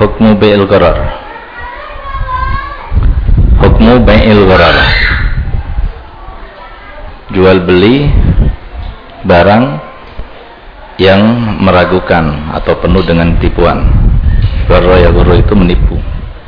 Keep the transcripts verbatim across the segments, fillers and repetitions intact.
Hukmu bai'il gharar. Hukmu bai'il gharar. Jual beli barang yang meragukan atau penuh dengan tipuan. Gharra ya gharra itu menipu.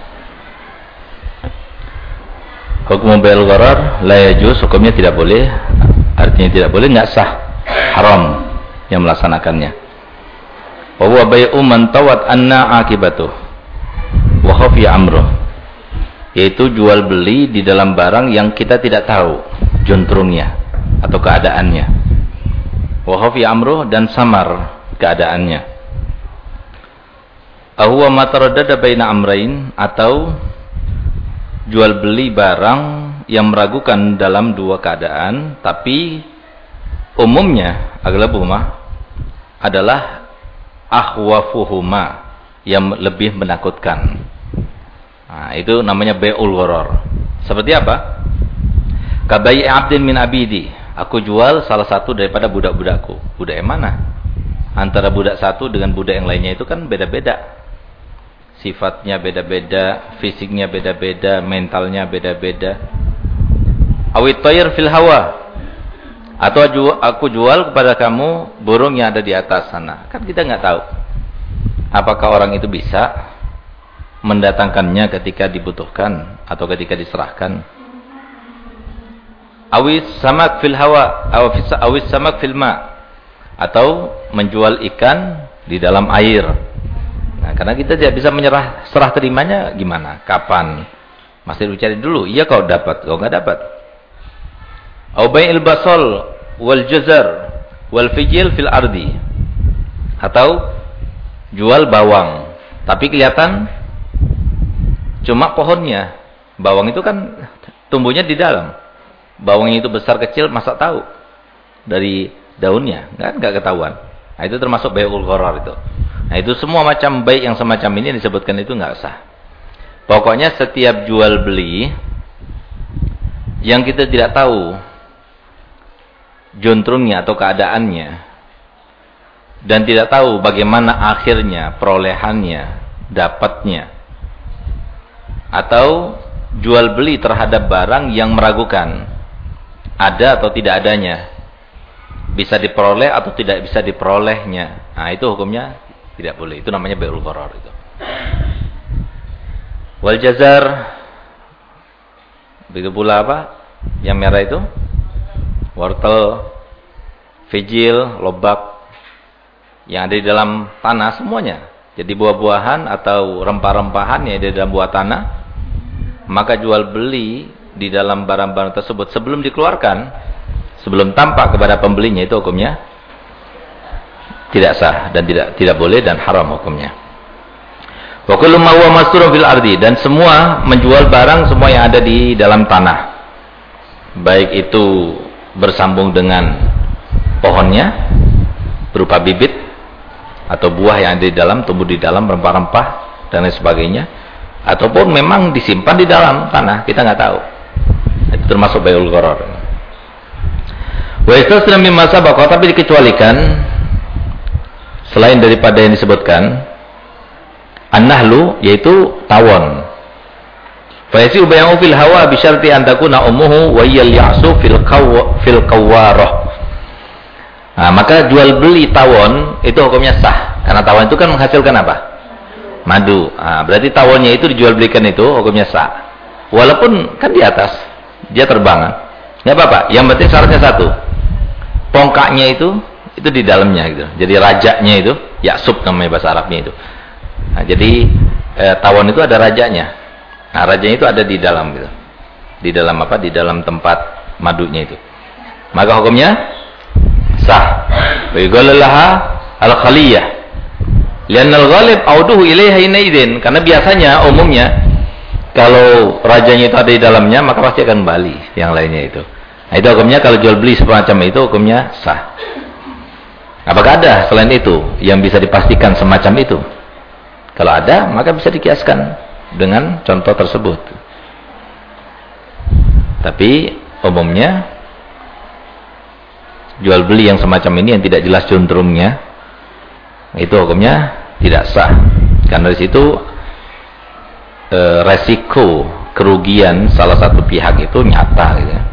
Hukmu bai'il gharar la yajuz, hukumnya tidak boleh, artinya tidak boleh, enggak sah, haram yang melaksanakannya. Wa huwa bai'u man tawat anna akibatuh wa khafiya amruh, yaitu jual beli di dalam barang yang kita tidak tahu juntrungnya atau keadaannya. Wa khafiya amruh, dan samar keadaannya. Ahuwa ma taraddada baina amrayn, atau jual beli barang yang meragukan dalam dua keadaan, tapi umumnya aglabuhuma adalah akhwafuhuma, yang lebih menakutkan. Nah, itu namanya bai'ul gharar. Seperti apa? Kabai abdin min abidi, aku jual salah satu daripada budak-budakku. Budak yang mana? Antara budak satu dengan budak yang lainnya itu kan beda-beda. Sifatnya beda-beda, fisiknya beda-beda, mentalnya beda-beda. Awit tayr fil hawa, atau aku jual kepada kamu burung yang ada di atas sana. Kan kita nggak tahu apakah orang itu bisa mendatangkannya ketika dibutuhkan atau ketika diserahkan. Awis samak fil hawa, awis samak fil ma, atau menjual ikan di dalam air. Nah, karena kita tidak bisa menyerah, serah terimanya gimana, kapan, masih dicari dulu. Iya kau dapat, kau nggak dapat. Au bai'il basal wal jazar wal fijil fil ardi, atau jual bawang tapi kelihatan cuma pohonnya. Bawang itu kan tumbuhnya di dalam. Bawangnya itu besar kecil, masa tahu dari daunnya? Kan nggak ketahuan. Nah, itu termasuk bai'ul gharar itu. Nah, itu semua macam baik yang semacam ini yang disebutkan itu nggak sah. Pokoknya setiap jual beli yang kita tidak tahu juntrungnya atau keadaannya, dan tidak tahu bagaimana akhirnya, perolehannya, dapatnya, atau jual beli terhadap barang yang meragukan ada atau tidak adanya, bisa diperoleh atau tidak bisa diperolehnya. Nah, itu hukumnya tidak boleh. Itu namanya bai'ul gharar itu. Wal jazar, begitu pula apa? Yang merah itu wortel, fijil, lobak yang ada di dalam tanah semuanya. Jadi buah-buahan atau rempah-rempahan yang ada di dalam buah tanah, maka jual beli di dalam barang-barang tersebut sebelum dikeluarkan, sebelum tampak kepada pembelinya, itu hukumnya tidak sah dan tidak tidak boleh dan haram hukumnya. Wa kullu ma huwa masturun fil ardi, dan semua menjual barang semua yang ada di dalam tanah, baik itu bersambung dengan pohonnya berupa bibit atau buah yang ada di dalam, tumbuh di dalam, rempah-rempah dan lain sebagainya, ataupun memang disimpan di dalam tanah, kita nggak tahu. Itu termasuk bai'ul gharar. Wa istasna mimma sabaqa, tapi dikecualikan selain daripada yang disebutkan an-nahlu, yaitu tawon. Fa yasiu bay'u fil hawa bi syarti an takuna ummuhu wa yal ya'su fil qaw fil qawarah. Nah, maka jual beli tawon itu hukumnya sah, karena tawon itu kan menghasilkan apa? Madu. Nah, berarti tawonnya itu dijual belikan itu hukumnya sah. Walaupun kan di atas, dia terbang. Enggak apa-apa. Yang penting syaratnya satu. Pongkaknya itu itu di dalamnya gitu. Jadi rajanya itu, ya'sub namanya bahasa Arabnya itu. Nah, jadi eh, tawon itu ada rajanya. Nah, rajanya itu ada di dalam gitu. Di dalam apa? Di dalam tempat madunya itu. Maka hukumnya sah. Wa yughalaha al-khaliyah. Lianna al-ghalib auduhu ilaiha inaidin, karena biasanya umumnya kalau rajanya itu ada di dalamnya, maka pasti akan kembali yang lainnya itu. Nah, itu hukumnya kalau jual beli semacam itu hukumnya sah. Apakah ada selain itu yang bisa dipastikan semacam itu? Kalau ada, maka bisa dikiaskan dengan contoh tersebut. Tapi umumnya jual beli yang semacam ini yang tidak jelas juntrungnya, itu hukumnya tidak sah. Karena di situ e, resiko kerugian salah satu pihak itu nyata gitu ya.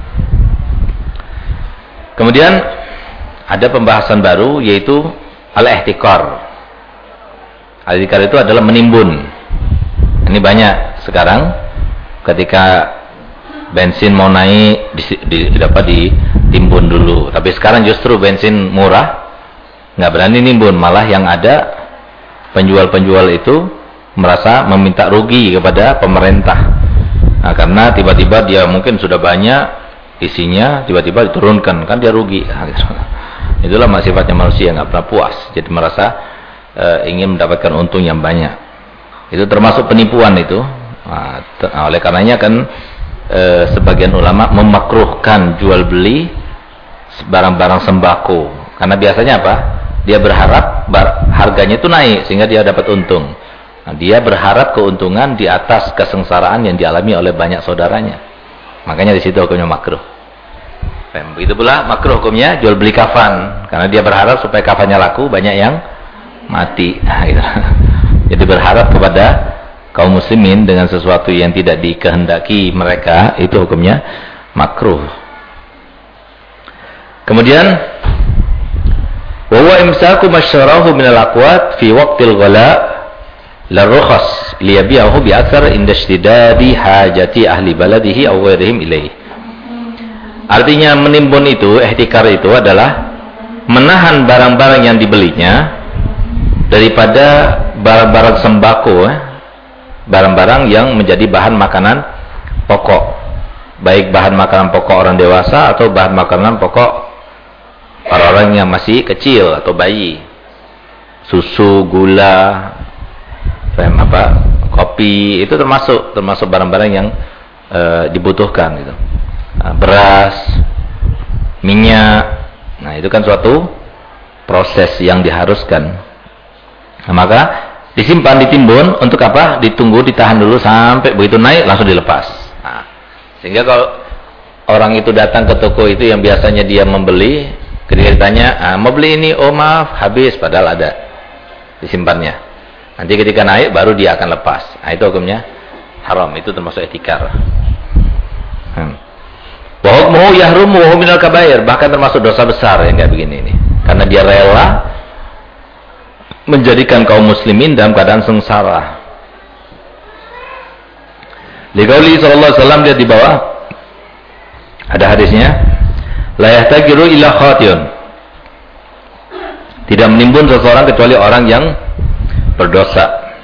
Kemudian ada pembahasan baru yaitu al-ihtikar. Al-ihtikar itu adalah menimbun. Ini banyak sekarang ketika bensin mau naik di, di, dapat ditimbun dulu. Tapi sekarang justru bensin murah nggak berani nimbun, malah yang ada penjual-penjual itu merasa meminta rugi kepada pemerintah. Nah, karena tiba-tiba dia mungkin sudah banyak isinya, tiba-tiba diturunkan, kan dia rugi. Nah, gitu. Itulah sifatnya manusia, nggak pernah puas, jadi merasa e, ingin mendapatkan untung yang banyak. Itu termasuk penipuan itu. Nah, nah, oleh karenanya kan e, sebagian ulama memakruhkan jual beli barang-barang sembako, karena biasanya apa? Dia berharap harganya itu naik sehingga dia dapat untung. Nah, dia berharap keuntungan di atas kesengsaraan yang dialami oleh banyak saudaranya. Makanya di situ hukumnya makruh. Begitu pula makruh hukumnya jual beli kafan, karena dia berharap supaya kafannya laku banyak yang mati. Nah, gitu. Jadi berharap kepada kaum muslimin dengan sesuatu yang tidak dikehendaki mereka, itu hukumnya makruh. Kemudian wa huwa imsaku masyarahu min al-aqwat fi waqtil ghala la rukhas liyabi'ahu bi akthar inda ishtidadi hajati ahli baladihi aw ghairihim ilaih. Artinya menimbun itu, ihtikar itu adalah menahan barang-barang yang dibelinya daripada barang-barang sembako, barang-barang yang menjadi bahan makanan pokok, baik bahan makanan pokok orang dewasa atau bahan makanan pokok orang-orang yang masih kecil atau bayi. Susu, gula, apa, kopi, itu termasuk termasuk barang-barang yang e, dibutuhkan gitu. Nah, beras, minyak. Nah, itu kan suatu proses yang diharuskan. Nah, maka disimpan, ditimbun untuk apa? Ditunggu, ditahan dulu sampai begitu naik langsung dilepas. Nah, sehingga kalau orang itu datang ke toko itu yang biasanya dia membeli, ketika ditanya, ah, mau beli ini, oh maaf, habis, padahal ada disimpannya. Nanti ketika naik baru dia akan lepas. Nah, itu hukumnya haram, itu termasuk ihtikar. Hmm. Wa hukmuhu yahrumu wa huwa minal kabair, bahkan termasuk dosa besar yang kayak begini ini. Karena dia rela menjadikan kaum muslimin dalam keadaan sengsara. Liqauli sallallahu alaihi wasallam, dia di bawah ada hadisnya, la yahtakiru illa khatiyun. Tidak menimbun seseorang kecuali orang yang berdosa.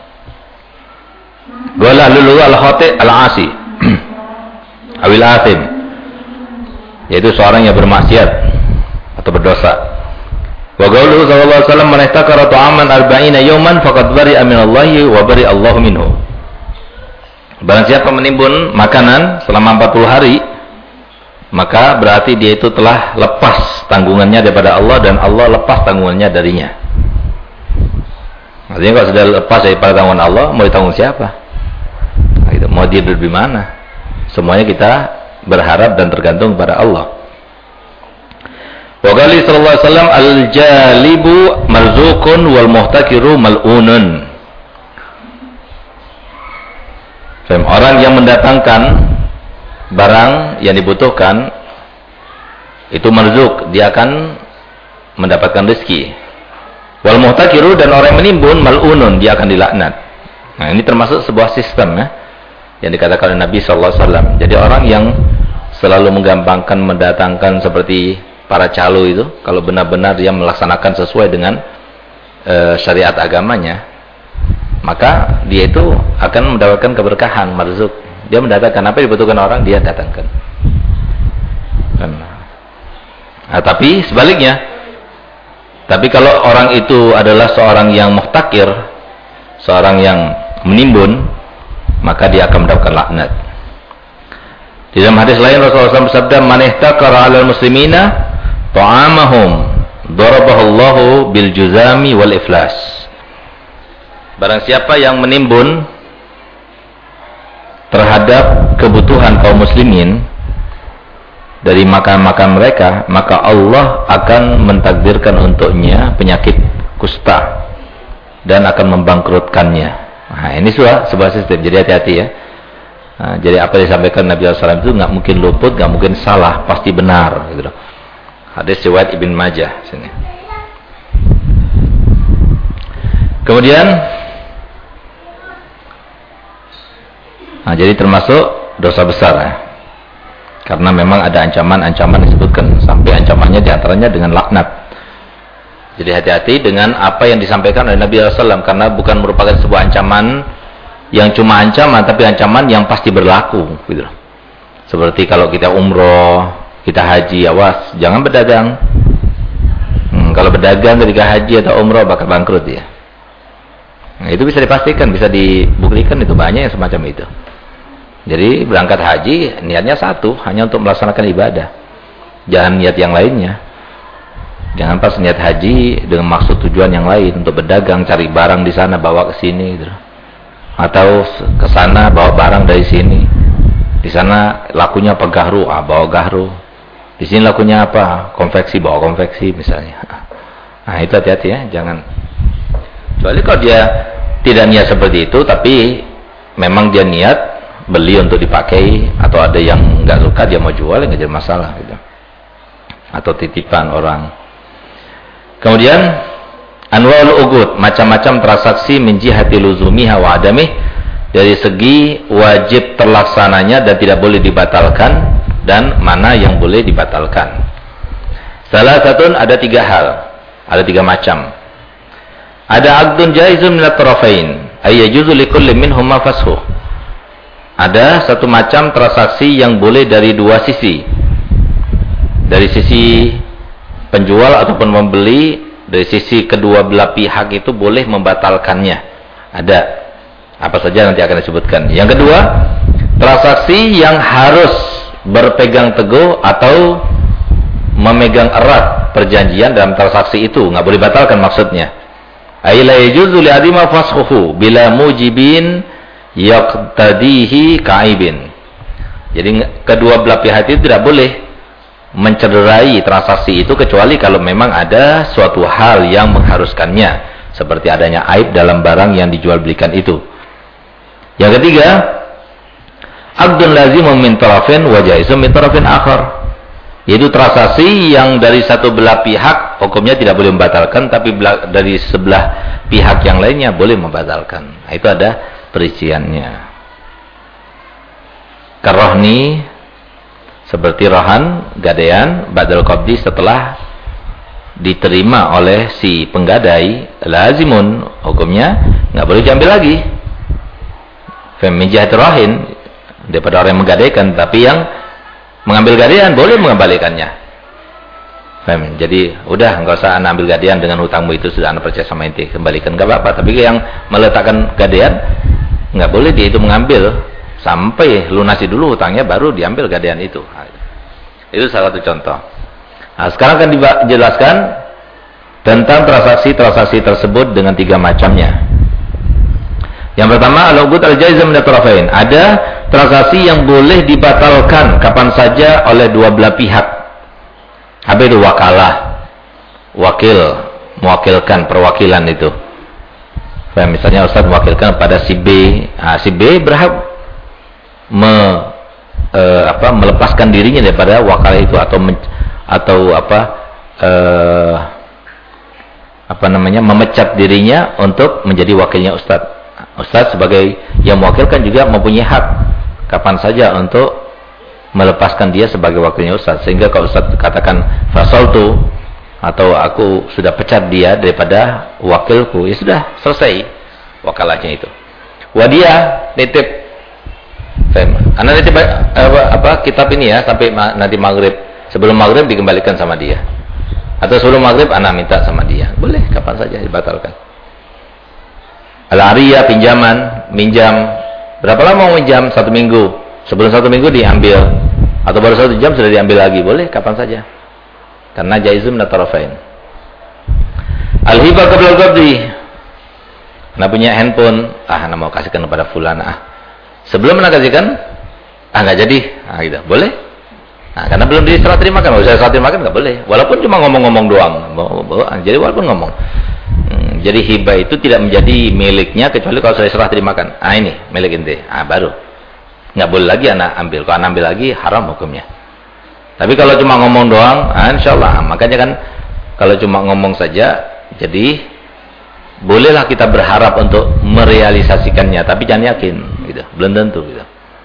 Wala lulu al-khati' al-asi awil athim, yaitu seorang yang bermaksiat atau berdosa. Wa qauluhu sallallahu alaihi wasallam, man ihtakara ta'aman arba'ina yawman faqad bari'a minallahi wa bari'a Allahu minhu. Barang siapa menimbun makanan selama empat puluh hari, maka berarti dia itu telah lepas tanggungannya daripada Allah dan Allah lepas tanggungannya darinya. Artinya kalau sudah lepas daripada tanggungan Allah, mau ditanggung siapa? Nah, gitu. Mau dia di mana? Semuanya kita berharap dan tergantung kepada Allah. Wa qali sallallahu alaihi wasallam, al-jalibu marzuqun wal muhtakiru mal'unun. Orang yang mendatangkan barang yang dibutuhkan itu marzuk, dia akan mendapatkan rezeki. Wal muhtakiru, dan orang yang menimbun, mal'unun, dia akan dilaknat. Nah, ini termasuk sebuah sistem ya, yang dikatakan oleh Nabi sallallahu alaihi wasallam. Jadi orang yang selalu menggampangkan mendatangkan seperti para calo itu, kalau benar-benar dia melaksanakan sesuai dengan e, syariat agamanya, maka dia itu akan mendapatkan keberkahan, marzuk. Dia mendatangkan apa yang dibutuhkan orang, dia datangkan. Nah, tapi sebaliknya, tapi kalau orang itu adalah seorang yang muhtakir, seorang yang menimbun, maka dia akan mendapatkan laknat. Di dalam hadis lain Rasulullah shallallahu alaihi wasallam bersabda, man ihtakara 'alal muslimina ta'amahum darabahu Allahu bil juzami wal iflas. Barang siapa yang menimbun terhadap kebutuhan kaum muslimin dari makan-makan mereka, maka Allah akan mentakdirkan untuknya penyakit kusta dan akan membangkrutkannya. Nah, ini sebuah, sebuah sistem. Jadi hati-hati ya. Nah, jadi apa yang disampaikan Nabi shallallahu alaihi wasallam itu nggak mungkin luput, nggak mungkin salah, pasti benar. Gitu. Hadis riwayat Ibn Majah sini. Kemudian, nah jadi termasuk dosa besar ya. Karena memang ada ancaman-ancaman disebutkan. Sampai ancamannya diantaranya dengan laknat. Jadi hati-hati dengan apa yang disampaikan oleh Nabi shallallahu alaihi wasallam. Karena bukan merupakan sebuah ancaman yang cuma ancaman, tapi ancaman yang pasti berlaku. Gitu. Seperti kalau kita umroh, kita haji, awas, jangan berdagang. Hmm, kalau berdagang ketika haji atau umroh bakal bangkrut ya. Nah, itu bisa dipastikan, bisa dibuktikan, itu banyak yang semacam itu. Jadi berangkat haji niatnya satu, hanya untuk melaksanakan ibadah. Jangan niat yang lainnya. Jangan pas niat haji dengan maksud tujuan yang lain untuk berdagang, cari barang di sana bawa ke sini gitu. Atau ke sana bawa barang dari sini. Di sana lakunya apa gahru, ah bawa gahru. Di sini lakunya apa? Konveksi, bawa konveksi misalnya. Nah, itu hati-hati ya, jangan. Kecuali kalau dia tidak niat seperti itu, tapi memang dia niat beli untuk dipakai, atau ada yang nggak suka dia mau jual, nggak jadi masalah gitu. Atau titipan orang. Kemudian anwaul uqud, macam-macam transaksi min jihati luzumiha wa adamih, dari segi wajib terlaksananya dan tidak boleh dibatalkan, dan mana yang boleh dibatalkan. Salah satu ada tiga hal, ada tiga macam. Ada aqdun jaizun min at-tarafain, ay yajuzu likulli minhuma fashu. Ada satu macam transaksi yang boleh dari dua sisi. Dari sisi penjual ataupun membeli, dari sisi kedua belah pihak itu boleh membatalkannya. Ada. Apa saja nanti akan disebutkan. Yang kedua, transaksi yang harus berpegang teguh atau memegang erat perjanjian dalam transaksi itu, nggak boleh batalkan maksudnya. Ay la yajuzu li adima fashuhu bila mujibin yaqtadihi ka'ibin. Jadi kedua belah pihak itu tidak boleh mencederai transaksi itu kecuali kalau memang ada suatu hal yang mengharuskannya, seperti adanya aib dalam barang yang dijual belikan itu. Yang ketiga, aqdun lazimun min tarafin wa jaizun min tarafin akhar. Yaitu transaksi yang dari satu belah pihak hukumnya tidak boleh membatalkan, tapi dari sebelah pihak yang lainnya boleh membatalkan. Nah, itu ada perinciannya. Karohni, seperti rohan, gadaian, badal qabdi setelah diterima oleh si penggadai, lazimun, hukumnya nggak boleh diambil lagi. Femijah rohin, daripada orang yang menggadaikan, tapi yang mengambil gadaian boleh mengembalikannya. Fem. Jadi udah nggak usah anda ambil gadaian dengan hutangmu itu, sudah anda percaya sama inti, kembalikan nggak apa-apa. Tapi yang meletakkan gadaian nggak boleh dia itu mengambil sampai lunasi dulu hutangnya, baru diambil gadaian itu. Nah, itu salah satu contoh. Nah, sekarang akan dijelaskan tentang transaksi-transaksi tersebut dengan tiga macamnya. Yang pertama, al-uqud al-jaizah min at-tarafain. Ada transaksi yang boleh dibatalkan kapan saja oleh dua belah pihak. Apa itu wakalah? Wakil, mewakilkan, perwakilan itu. Misalnya Ustaz mewakilkan pada si B, nah, si B berhak me, e, apa, melepaskan dirinya daripada wakalah itu, atau men, atau apa e, apa namanya memecat dirinya untuk menjadi wakilnya Ustaz. Ustaz sebagai yang mewakilkan juga mempunyai hak kapan saja untuk melepaskan dia sebagai wakilnya Ustaz. Sehingga kalau Ustaz katakan fasaltu, atau aku sudah pecat dia daripada wakilku, ya sudah selesai wakalahnya itu. Wadia nitip, anda nitip apa, apa kitab ini ya sampai ma nanti maghrib. Sebelum maghrib dikembalikan sama dia, atau sebelum maghrib anda minta sama dia, boleh kapan saja dibatalkan. Al-ariyah, pinjaman, minjam. Berapa lama mau minjam? Satu minggu. Sebelum satu minggu diambil, atau baru satu jam sudah diambil lagi, boleh kapan saja. Karena jaizum natarafain. Al-hibah qabla al-qabdi. Anda punya handphone, ah anda mau kasihkan kepada fulan, ah sebelum anda kasihkan, ah nggak jadi, ah gitu, boleh. Nah, karena belum diserah terimakan, kalau saya serah terimakan nggak boleh. Walaupun cuma ngomong-ngomong doang, jadi walaupun ngomong. Hmm, Jadi hibah itu tidak menjadi miliknya kecuali kalau sudah serah dimakan. Ah ini milik ente. Ah baru. Nggak boleh lagi anak ambil. Kalau anak ambil lagi haram hukumnya. Tapi kalau cuma ngomong doang, ah, insya Allah. Makanya kan kalau cuma ngomong saja, jadi bolehlah kita berharap untuk merealisasikannya. Tapi jangan yakin, gitu. Belum tentu. Gitu.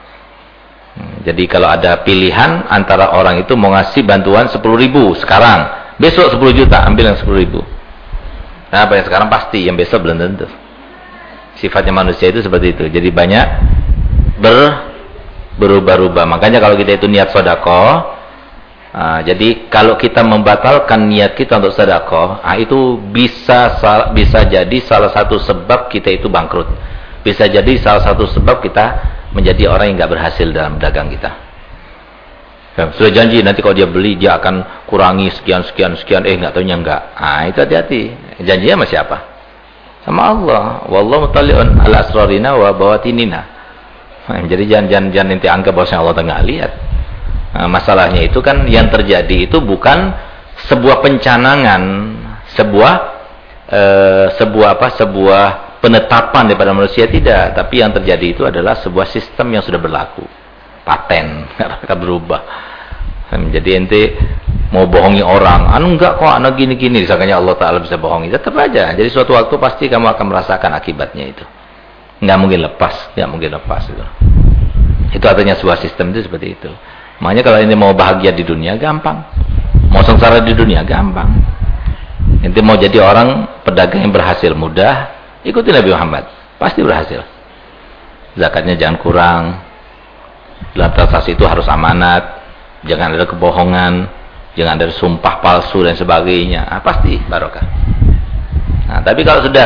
Jadi kalau ada pilihan antara orang itu mau ngasih bantuan sepuluh ribu sekarang, besok sepuluh juta, ambil yang sepuluh ribu. Nah, apa yang sekarang pasti, yang besok belum tentu. Sifatnya manusia itu seperti itu. Jadi banyak ber, berubah-ubah. Makanya kalau kita itu niat sedekah, nah, jadi kalau kita membatalkan niat kita untuk sedekah, nah, itu bisa bisa jadi salah satu sebab kita itu bangkrut. Bisa jadi salah satu sebab kita menjadi orang yang nggak berhasil dalam dagang kita. Ya, sudah janji nanti kalau dia beli dia akan kurangi sekian sekian sekian, eh nggak tahunya enggak. Ah itu hati-hati. Janjinya sama siapa? Sama Allah. Wallahu mutali'un ala asrarina wa bawatinina. Nah, jadi jangan jangan jangan nanti anggap bahwa Allah tengah lihat. Nah, masalahnya itu kan yang terjadi itu bukan sebuah pencanangan, sebuah eh, sebuah apa? Sebuah penetapan daripada manusia, tidak, tapi yang terjadi itu adalah sebuah sistem yang sudah berlaku. Paten, akan berubah. Jadi ente mau bohongi orang, anu enggak kok, anak gini-gini, disangkanya Allah Ta'ala bisa bohongi, tetap aja. Jadi suatu waktu pasti kamu akan merasakan akibatnya itu. Nggak mungkin lepas, nggak mungkin lepas itu. Itu artinya sebuah sistem itu seperti itu. Makanya kalau ente mau bahagia di dunia, gampang. Mau sengsara di dunia, gampang. Ente mau jadi orang pedagang yang berhasil, mudah. Ikuti Nabi Muhammad, pasti berhasil. Zakatnya jangan kurang. Dalam transaksi itu harus amanat, jangan ada kebohongan, jangan ada sumpah palsu dan sebagainya. Ah, pasti barokah. Nah, tapi kalau sudah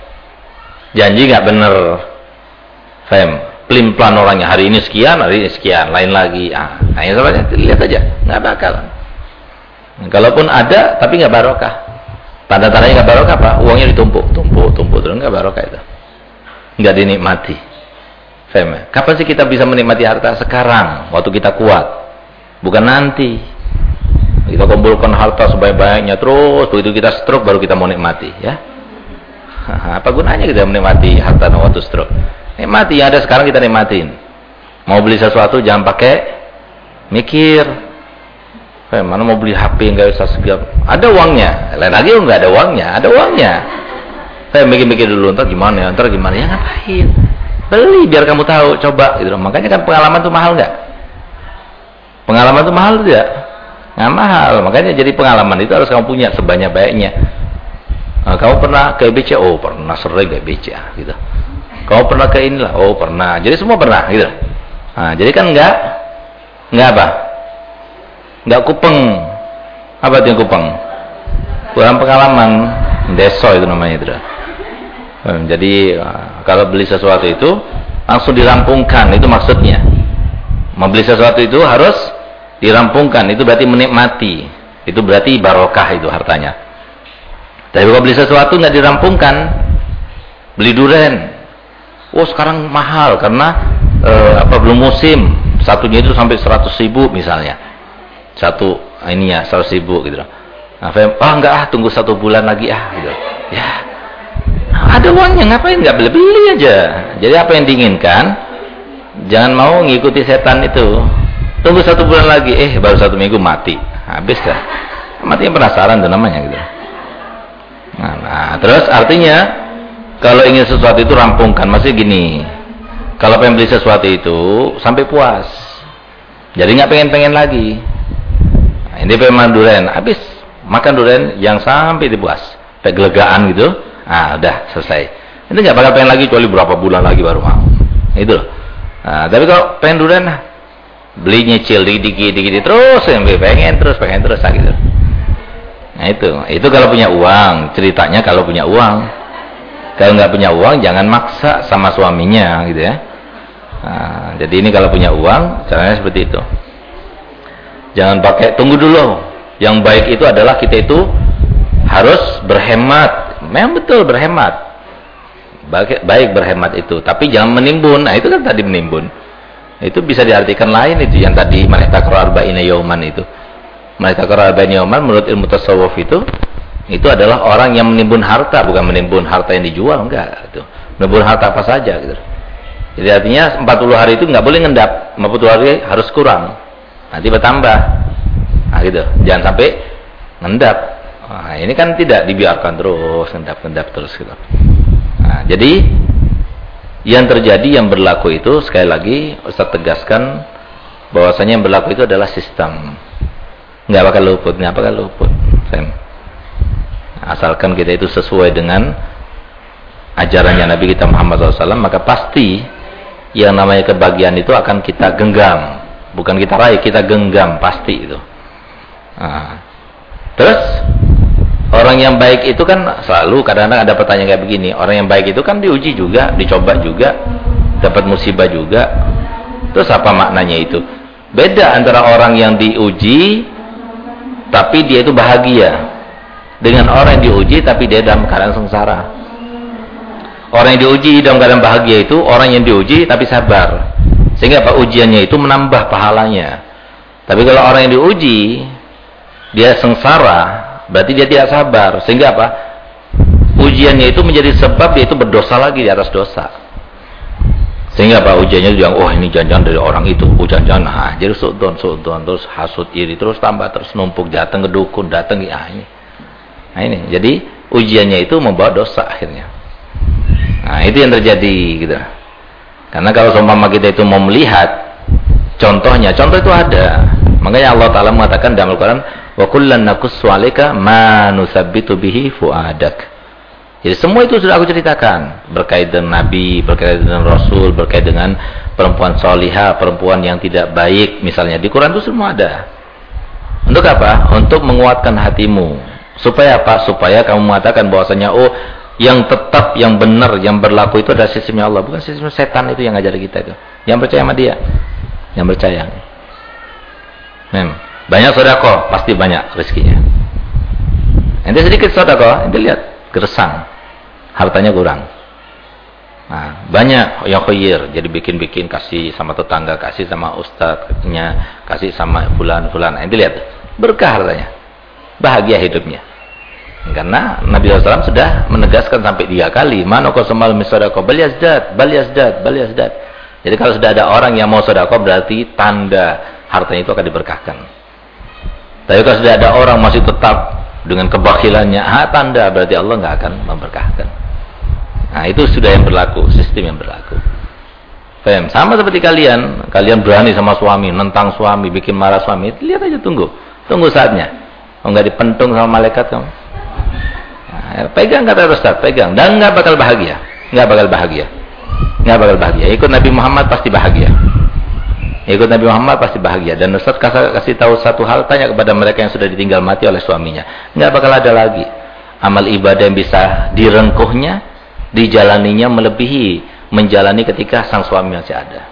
janji nggak bener, fem, pelin pelan orangnya, hari ini sekian, hari ini sekian, lain lagi. Ah, nah yang sebagainya lihat aja, nggak bakal. Nah, kalaupun ada, tapi nggak barokah. Tanda-tandanya nggak barokah apa? Uangnya ditumpuk, tumpuk, tumpuk terus, nggak barokah itu, nggak dinikmati. Kapan sih kita bisa menikmati harta? Sekarang, waktu kita kuat, bukan nanti. Kita kumpulkan harta sebanyak-banyaknya terus, begitu kita stroke baru kita mau nikmati, ya. Apa gunanya kita menikmati harta waktu stroke? Nikmati yang ada sekarang, kita nikmatin. Mau beli sesuatu jangan pakai mikir. Eh, mana mau beli H P nggak usah segala. Ada uangnya, lain lagi nggak ada uangnya, ada uangnya. Saya mikir-mikir dulu, ntar gimana ya, ntar gimana ya, ngapain? Beli biar kamu tahu, coba gitu. Makanya kan pengalaman itu mahal nggak? Pengalaman itu mahal tidak? Nggak mahal. Makanya jadi pengalaman itu harus kamu punya sebanyak-banyaknya. Nah, kamu pernah ke B C? Oh pernah, sering ke B C gitu. Kamu pernah ke inilah? Oh pernah. Jadi semua pernah gitu. Nah, jadi kan nggak nggak apa? Nggak kupeng. Apa itu yang kupeng? Kurang pengalaman. Deso itu namanya itu. Jadi kalau beli sesuatu itu langsung dirampungkan, itu maksudnya. Membeli sesuatu itu harus dirampungkan, itu berarti menikmati. Itu berarti barokah itu hartanya. Tapi kalau beli sesuatu nggak dirampungkan, beli durian, oh sekarang mahal karena eh, apa belum musim, satunya itu sampai seratus ribu misalnya, satu ininya seratus ribu gitu. Nah, ah enggak ah tunggu satu bulan lagi ah gitu. Ya. Ada uangnya, ngapain nggak beli-beli aja. Jadi apa yang diinginkan, jangan mau ngikuti setan itu. Tunggu satu bulan lagi, eh baru satu minggu mati, habis kan? Mati yang penasaran tuh namanya gitu. Nah, nah terus artinya kalau ingin sesuatu itu rampungkan, masih gini. Kalau pengen beli sesuatu itu sampai puas, jadi nggak pengen-pengen lagi. Nah, ini pengen makan durian, habis makan durian yang sampai dipuas, sampai gelegaan gitu. Ah, udah selesai. Itu nggak bakal pengen lagi, kecuali berapa bulan lagi baru mau. Itu loh. Nah, tapi kalau pengen durian, beli nyicil dikit-dikit terus, pengen terus, pengen terus, gitu. Nah itu, itu kalau punya uang. Ceritanya kalau punya uang. Kalau nggak punya uang, jangan maksa sama suaminya, gitu ya. Nah, jadi ini kalau punya uang, caranya seperti itu. Jangan pakai, tunggu dulu. Yang baik itu adalah kita itu harus berhemat. Memang betul berhemat, baik, baik berhemat itu, tapi jangan menimbun. Nah itu kan tadi menimbun, itu bisa diartikan lain itu yang tadi manihtakara arba'ina yauman itu. Manihtakara arba'ina yauman menurut ilmu tasawuf itu Itu adalah orang yang menimbun harta, bukan menimbun harta yang dijual, enggak. Itu menimbun harta apa saja gitu. Jadi artinya empat puluh hari itu enggak boleh ngendap, empat puluh hari harus kurang. Nanti bertambah. Nah gitu. Jangan sampai ngendap. Nah, ini kan tidak dibiarkan terus ngendap-ngendap terus gitu. Nah, jadi yang terjadi, yang berlaku itu sekali lagi Ustaz tegaskan bahwasanya yang berlaku itu adalah sistem. Enggak bakal luput, enggak bakal luput. Asalkan kita itu sesuai dengan ajarannya Nabi kita Muhammad shallallahu alaihi wasallam, maka pasti yang namanya kebahagiaan itu akan kita genggam, bukan kita raih, kita genggam pasti itu. Nah, terus orang yang baik itu kan selalu kadang-kadang ada pertanyaan kayak begini, orang yang baik itu kan diuji juga, dicoba juga, dapat musibah juga. Terus apa maknanya itu? Beda antara orang yang diuji tapi dia itu bahagia dengan orang yang diuji tapi dia dalam keadaan sengsara. Orang yang diuji dalam keadaan bahagia itu orang yang diuji tapi sabar, sehingga apa, ujiannya itu menambah pahalanya. Tapi kalau orang yang diuji dia sengsara, berarti dia tidak sabar, sehingga apa, ujiannya itu menjadi sebab dia itu berdosa lagi di atas dosa. Sehingga apa, ujiannya itu yang, oh ini jangan-jangan dari orang itu, oh jangan-jangan, nah, jadi sudon, sudon, terus hasut, iri, terus tambah, terus numpuk, datang ke dukun, datang, ah ini. Nah ini, jadi ujiannya itu membawa dosa akhirnya. Nah itu yang terjadi gitu. Karena kalau seumpama kita itu mau melihat contohnya, contoh itu ada. Makanya Allah Ta'ala mengatakan dalam Al-Quran, wa kullan naqussu 'alaika ma nusabbitu bihi fu'adak. Jadi semua itu sudah aku ceritakan, berkait dengan Nabi, berkait dengan Rasul, berkait dengan perempuan solihah, perempuan yang tidak baik, misalnya di Quran itu semua ada. Untuk apa? Untuk menguatkan hatimu. Supaya apa? Supaya kamu mengatakan bahwasanya oh yang tetap, yang benar, yang berlaku itu adalah sistemnya Allah, bukan sistem setan itu yang ngajar kita itu. Yang percaya sama dia, yang percaya. Mem, banyak sedekah pasti banyak rezekinya. Ente sedikit sedekah, ente lihat gersang, hartanya kurang. Nah, banyak yang khair, jadi bikin-bikin kasih sama tetangga, kasih sama ustadznya, kasih sama fulan-fulan. Ente lihat berkah hartanya. Bahagia hidupnya. Karena Nabi shallallahu alaihi wasallam sudah menegaskan sampai tiga kali, man aqsamal min sadaqah bal yazdad, bal yazdad, bal yazdad. Jadi kalau sudah ada orang yang mau sedekah berarti tanda hartanya itu akan diberkahkan. Tapi kalau sudah ada orang masih tetap dengan kebakhilannya, ah tanda berarti Allah nggak akan memberkahkan. Nah, itu sudah yang berlaku, sistem yang berlaku. Faham? Sama seperti kalian, kalian berani sama suami, nentang suami, bikin marah suami, lihat aja, tunggu. Tunggu saatnya. Oh, enggak dipentung sama malaikat kamu. Nah, pegang kata Ustaz, pegang, dan enggak bakal bahagia. Enggak bakal bahagia. Enggak bakal bahagia. Ikut Nabi Muhammad pasti bahagia. Ikut Nabi Muhammad pasti bahagia. Dan Ustaz kasih, kasih tahu satu hal, tanya kepada mereka yang sudah ditinggal mati oleh suaminya. Enggak bakal ada lagi amal ibadah yang bisa direngkuhnya, dijalaninya melebihi menjalani ketika sang suami masih ada.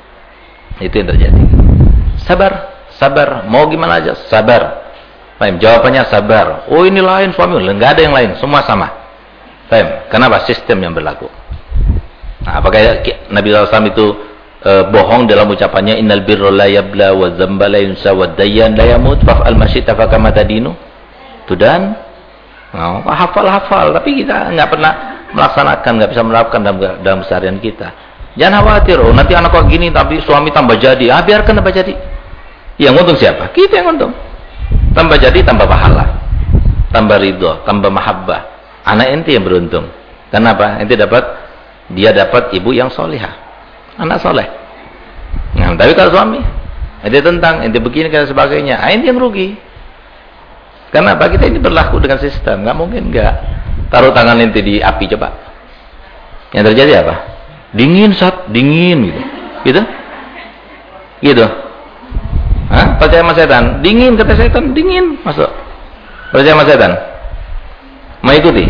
Itu yang terjadi. Sabar, sabar. Mau gimana aja, sabar. Faham? Jawabannya sabar. Oh ini lain suami, enggak ada yang lain, semua sama. Faham? Kenapa? Sistem yang berlaku. Nah, apakah Nabi shallallahu alaihi wasallam itu e, bohong dalam ucapannya innal birra la yabla wa dzamba la yunsa wa dayyan la yamut fa'al masyita fa kama tadinu? Tudan. Oh, hafal-hafal, tapi kita enggak pernah melaksanakan, enggak bisa menerapkan dalam dalam keseharian kita. Jangan khawatir, oh nanti anak kok gini tapi suami tambah jadi. Ah biarkan tambah jadi. Yang untung siapa? Kita yang untung. Tambah jadi, tambah pahala, tambah ridho, tambah mahabbah. Anak ente yang beruntung. Kenapa? Ente dapat, dia dapat ibu yang solihah, anak soleh. Nah, tapi kalau suami, ente tentang, ente begini dan sebagainya, ente yang rugi. Kenapa? Kita ini berlaku dengan sistem, nggak mungkin nggak. Taruh tangan ente di api coba. Yang terjadi apa? Dingin sat, dingin gitu, gitu, gitu. Hah? Percaya sama setan? Dingin, kata setan, dingin, masuk. Percaya sama setan? Mau ikuti?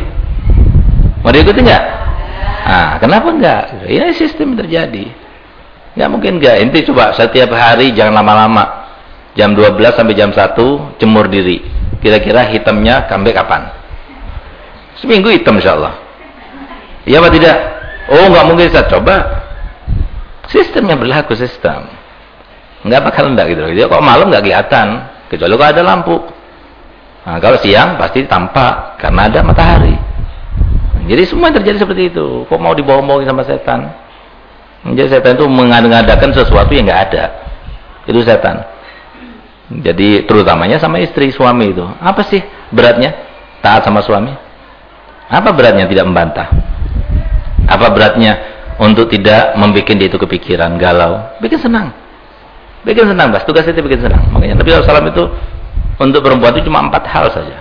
Mau diikuti enggak? Ah, kenapa enggak? Ini sistem terjadi. Enggak mungkin enggak. Inti coba setiap hari jangan lama-lama. Jam dua belas sampai jam satu jemur diri. Kira-kira hitamnya sampai kapan? Seminggu hitam insyaallah. Iya apa tidak? Oh, enggak mungkin saya coba. Sistemnya berlaku, sistem. Enggak bakal enggak gitu. Jadi kok malam enggak kelihatan kecuali kalau ada lampu. Nah, kalau siang pasti tampak karena ada matahari. Jadi semua terjadi seperti itu. Kok mau dibohong-bohongin sama setan? Jadi setan itu mengadakan sesuatu yang nggak ada. Itu setan. Jadi terutamanya sama istri, suami itu. Apa sih beratnya taat sama suami? Apa beratnya tidak membantah? Apa beratnya untuk tidak membuat dia itu kepikiran, galau? Bikin senang. Bikin senang, Bas. Tugas itu bikin senang. Makanya Nabi shallallahu alaihi wasallam itu untuk perempuan itu cuma empat hal saja.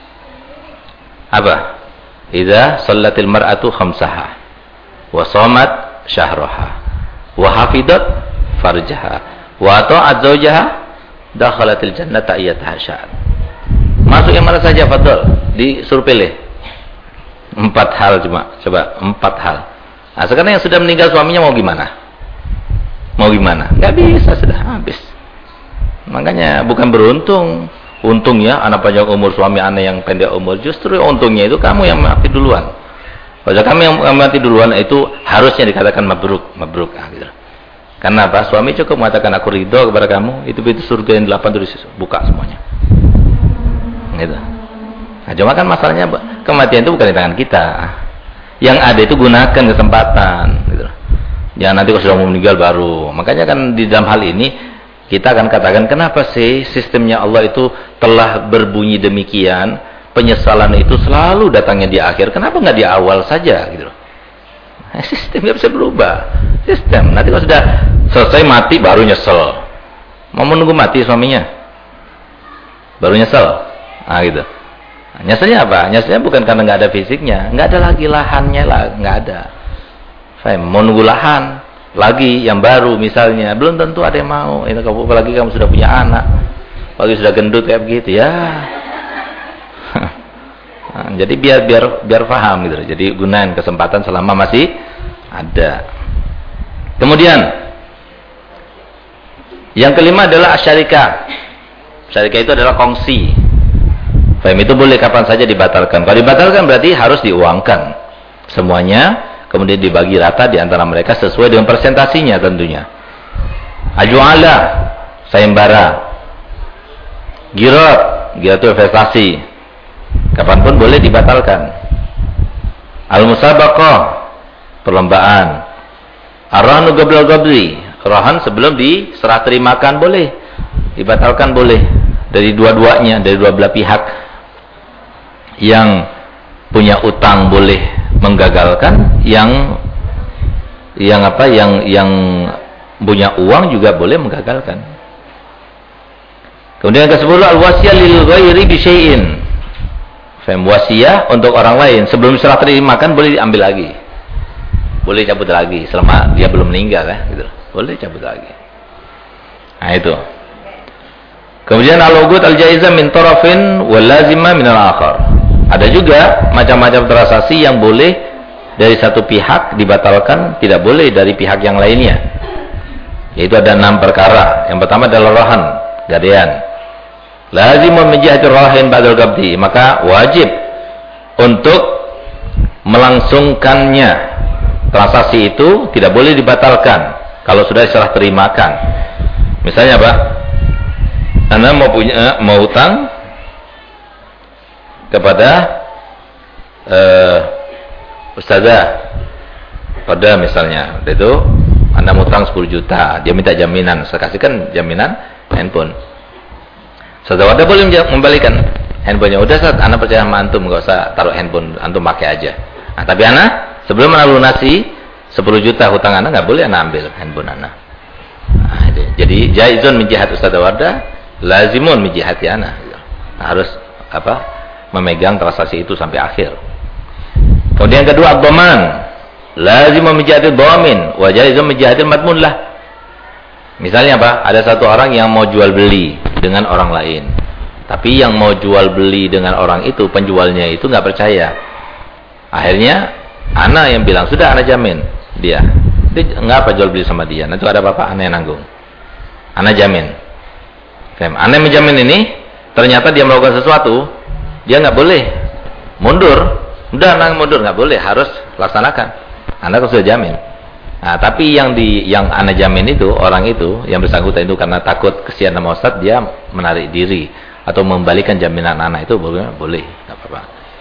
Apa? Idza shallatil mar'atu khamsaha wa shamat syahraha wa hafidat farjaha wa ta'at zawjaha dakhalatil jannata ayyataha sya'at. Masuk yang mana saja, fadhol. Disuruh pilih. Empat hal cuma. Coba, empat hal. Nah, sekarang yang sudah meninggal suaminya mau gimana? Mau gimana? Gak bisa, sudah habis. Makanya bukan beruntung. Untungnya anak panjang umur, suami anak yang pendek umur. Justru untungnya itu kamu yang mati duluan. Kalau kamu yang mati duluan itu harusnya dikatakan mabruk, mabruk. Nah, gitu. Karena apa? Suami cukup mengatakan aku ridho kepada kamu. Itu pintu surga yang delapan itu buka semuanya. Gitu. Nah, cuma kan masalahnya kematian itu bukan di tangan kita. Yang ada itu gunakan kesempatan. Gitu. Jangan nanti kalau sudah mau meninggal baru. Makanya kan di dalam hal ini kita akan katakan kenapa sih sistemnya Allah itu telah berbunyi demikian, penyesalan itu selalu datangnya di akhir. Kenapa nggak di awal saja gitu loh? Sistem nggak bisa berubah. Sistem. Nanti kalau sudah selesai mati baru nyesel. Mau menunggu mati suaminya, baru nyesel. Ah gitu. Nah, nyeselnya apa? Nyeselnya bukan karena nggak ada fisiknya, nggak ada lagi lahannya lah, nggak ada. Saya mau nunggu lahan lagi yang baru misalnya, belum tentu ada yang mau. Ini apalagi kamu sudah punya anak, apalagi sudah gendut kayak begitu ya. Nah, jadi biar biar biar paham gitu. Jadi gunain kesempatan selama masih ada. Kemudian yang kelima adalah asyarikah. Asyarikah itu adalah kongsi. Faham itu boleh kapan saja dibatalkan. Kalau dibatalkan berarti harus diuangkan semuanya. Kemudian dibagi rata di antara mereka sesuai dengan persentasinya tentunya. Ajuala, sayembara. Girat, girat itu investasi. Kapanpun boleh dibatalkan. Al-musabaqah, perlombaan. Ar-rahnu gablal gabli, rahan sebelum diserah terimakan boleh. Dibatalkan boleh. Dari dua-duanya, dari dua belah pihak. Yang punya utang boleh menggagalkan, yang yang apa yang yang punya uang juga boleh menggagalkan. Kemudian yang kesepuluh al-wasiyah lil ghairi bi syai'in. Faham, wasiah untuk orang lain sebelum serah terimakan boleh diambil lagi. Boleh cabut lagi selama dia belum meninggal ya, gitu. Boleh cabut lagi. Nah itu. Kemudian al-uqud al-jaizah min tarafin wal lazimah min al-akhar. Ada juga macam-macam transaksi yang boleh dari satu pihak dibatalkan, tidak boleh dari pihak yang lainnya. Yaitu ada enam perkara. Yang pertama adalah rahan, gadaian. Lazimun min jihati rahin ba'dal qabdi, maka wajib untuk melangsungkannya. Transaksi itu tidak boleh dibatalkan kalau sudah diserah terimakan. Misalnya Pak, Anda mau punya mau utang kepada uh, ustazah pada misalnya itu Anda mau utang sepuluh juta, dia minta jaminan, saya kasihkan jaminan handphone. Ustazah Wardah boleh membalikan handphonenya. Udah Ustaz, Anda percaya sama antum, enggak usah taruh handphone, antum pakai aja. Nah, tapi Anda sebelum melunasi sepuluh juta hutang Anda enggak boleh Anda ambil handphone Anda. Nah, jadi jaizun min jihati Ustazah Wardah, lazimun min jihati Anda. Nah, harus apa? Memegang transaksi itu sampai akhir. Kemudian yang kedua ad-dhaman. Lazim min jihati dhamin wa jaizun min jihati madmun lah. Misalnya apa? Ada satu orang yang mau jual beli dengan orang lain. Tapi yang mau jual beli dengan orang itu, penjualnya itu nggak percaya. Akhirnya ana yang bilang, "Sudah ana jamin dia." Dia nggak apa jual beli sama dia. Nanti ada apa-apa ana yang nanggung. Ana jamin. Ana yang menjamin ini ternyata dia melakukan sesuatu, dia nggak boleh mundur. Udah nang mundur nggak boleh, harus laksanakan. Anda sudah jamin. Nah, tapi yang di yang Anda jamin itu orang itu yang bersangkutan itu karena takut kesian sama Ustaz, dia menarik diri. atau membalikan jaminan anak itu boleh, boleh, enggak apa-apa.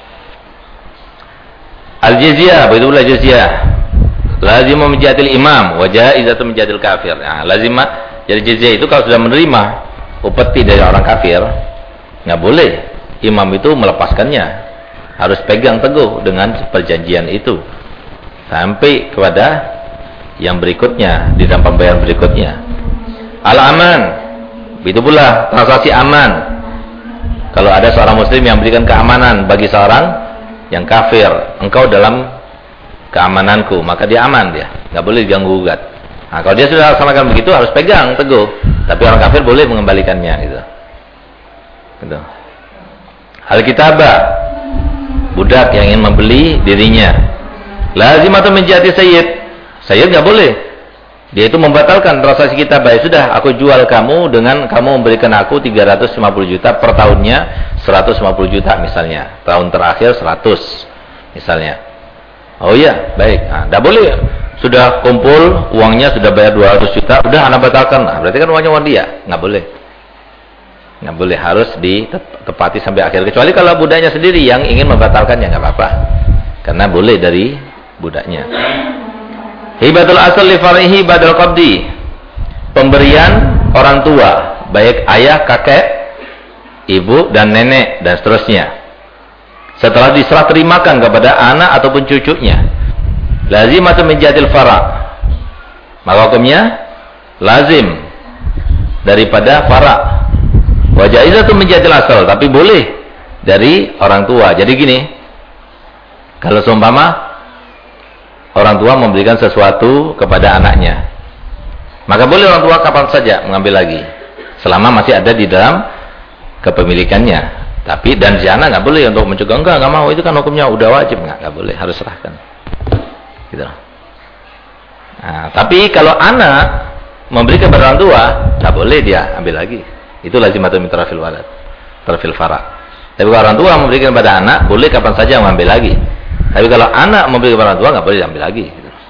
Al-jizyah, begitulah jizyah. Lazimah menjadil imam, wa jaizatu menjadil kafir. Nah, lazimah jadi jizyah itu kalau sudah menerima upeti dari orang kafir, enggak boleh imam itu melepaskannya. Harus pegang teguh dengan perjanjian itu sampai kepada yang berikutnya, di dalam pembayaran berikutnya. Al-aman, itu pula transaksi aman. Kalau ada seorang muslim yang berikan keamanan bagi seorang yang kafir, engkau dalam keamananku, maka dia aman, dia nggak boleh diganggu gugat. Nah, kalau dia sudah laksanakan begitu harus pegang teguh, tapi orang kafir boleh mengembalikannya, gitu. Gitu. Al-kitabah, budak yang ingin membeli dirinya. Lazim atau menjadi sayyid, sayyid nggak boleh. Dia itu membatalkan transaksi kitabah. Sudah, aku jual kamu dengan kamu memberikan aku tiga ratus lima puluh juta per tahunnya, seratus lima puluh juta misalnya. Tahun terakhir seratus misalnya. Oh iya, baik. Nah, tidak boleh. Sudah kumpul uangnya, sudah bayar dua ratus juta, udah anak batalkan. Nah, berarti kan uangnya uang dia, nggak boleh. Nggak boleh, harus ditepati sampai akhir. Kecuali kalau budaknya sendiri yang ingin membatalkannya, nggak apa-apa. Karena boleh dari budaknya. Hibatul asal li farihi badal qabdi. Pemberian orang tua, baik ayah, kakek, ibu dan nenek dan seterusnya. Setelah diserah terimakan kepada anak ataupun cucunya. Lazim atau menjadil fara. Maka hukumnya lazim daripada fara. Wa jaizatu menjadil asal, tapi boleh dari orang tua. Jadi gini, kalau seumpama orang tua memberikan sesuatu kepada anaknya, maka boleh orang tua kapan saja mengambil lagi, selama masih ada di dalam kepemilikannya. Tapi dan si anak nggak boleh untuk mencegah, enggak, nggak mau, itu kan hukumnya udah wajib, nggak, nggak boleh, harus serahkan. Gitu. Nah, tapi kalau anak memberikan kepada orang tua, nggak boleh dia ambil lagi. Itu lazimatun min tarafil walad, tarafil fara. Tapi kalau orang tua memberikan kepada anak, boleh kapan saja mengambil lagi. Tapi kalau anak memberi kepada orang tua, nggak boleh diambil lagi.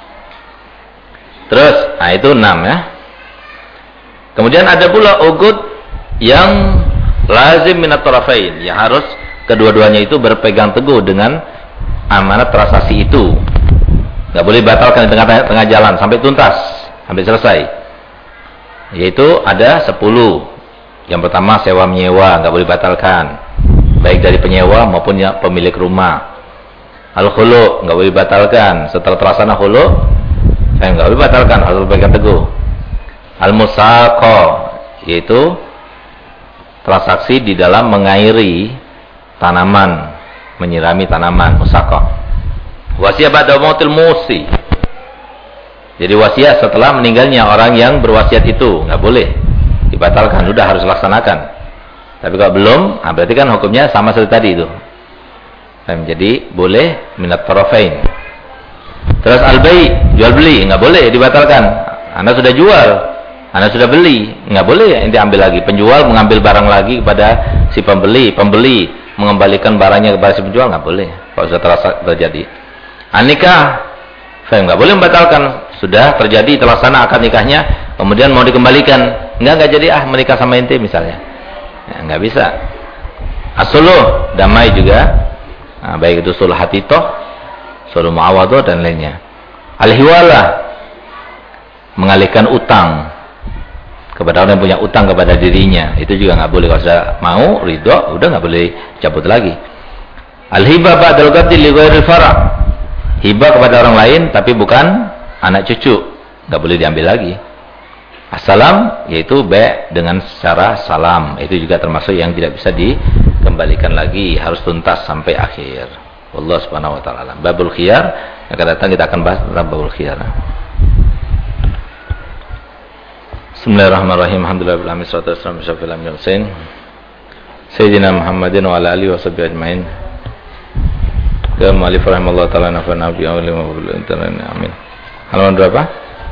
Terus, nah itu enam ya. Kemudian ada pula uqud yang lazim minat tarafain, yang harus kedua-duanya itu berpegang teguh dengan amanat transaksi itu. Nggak boleh batalkan di tengah-tengah jalan sampai tuntas, sampai selesai. Yaitu ada sepuluh. Yang pertama sewa menyewa, nggak boleh batalkan, baik dari penyewa maupun ya pemilik rumah. Al-khulu nggak boleh batalkan. Setelah terlaksana khulu, saya nggak boleh batalkan, harus berpegang teguh. Al-musaqo, yaitu transaksi di dalam mengairi tanaman, menyirami tanaman, musaqo. Wasiat ba'da mautil musi. Jadi wasiat setelah meninggalnya orang yang berwasiat itu nggak boleh dibatalkan, sudah harus laksanakan. Tapi kalau belum, nah berarti kan hukumnya sama seperti tadi itu. Jadi boleh minat tarafain. Terus al-bai', jual beli, nggak boleh dibatalkan. Anda sudah jual, Anda sudah beli, nggak boleh ente ambil lagi. Penjual mengambil barang lagi kepada si pembeli, pembeli mengembalikan barangnya kepada si penjual, nggak boleh. Kalau sudah terasa terjadi. An-nikah, nggak boleh membatalkan. Sudah terjadi terlaksana akad nikahnya, kemudian mau dikembalikan, nggak nggak jadi ah menikah sama ente misalnya, ya, nggak bisa. As-suluh, damai juga. Nah, baik itu sulh hatitoh, sulh muawadoh dan lainnya. Al-hiwalah, mengalihkan utang kepada orang yang punya utang kepada dirinya, itu juga nggak boleh. Kalau sudah mau ridho, udah nggak boleh cabut lagi. Al-hibah ba'dal qaddi li ghairil fara', hibah kepada orang lain tapi bukan anak cucu, nggak boleh diambil lagi. Assalam, yaitu be dengan secara salam, itu juga termasuk yang tidak bisa dikembalikan lagi, harus tuntas sampai akhir. Wallahu subhanahu wa ta'ala. Babul khiyar, yang akan datang kita akan bahas tentang babul khiyar. Bismillahirrahmanirrahim. Alhamdulillahirabbil alamin, wassalatu wassalamu ala asyrofil anbiya'i wal mursalin sayyidina Muhammadin wa ala alihi washabbihi ajmain. Ya mu'allif rahimallahu ta'ala nafa'ana bi awli wa bil internet. Amin. Halaman berapa?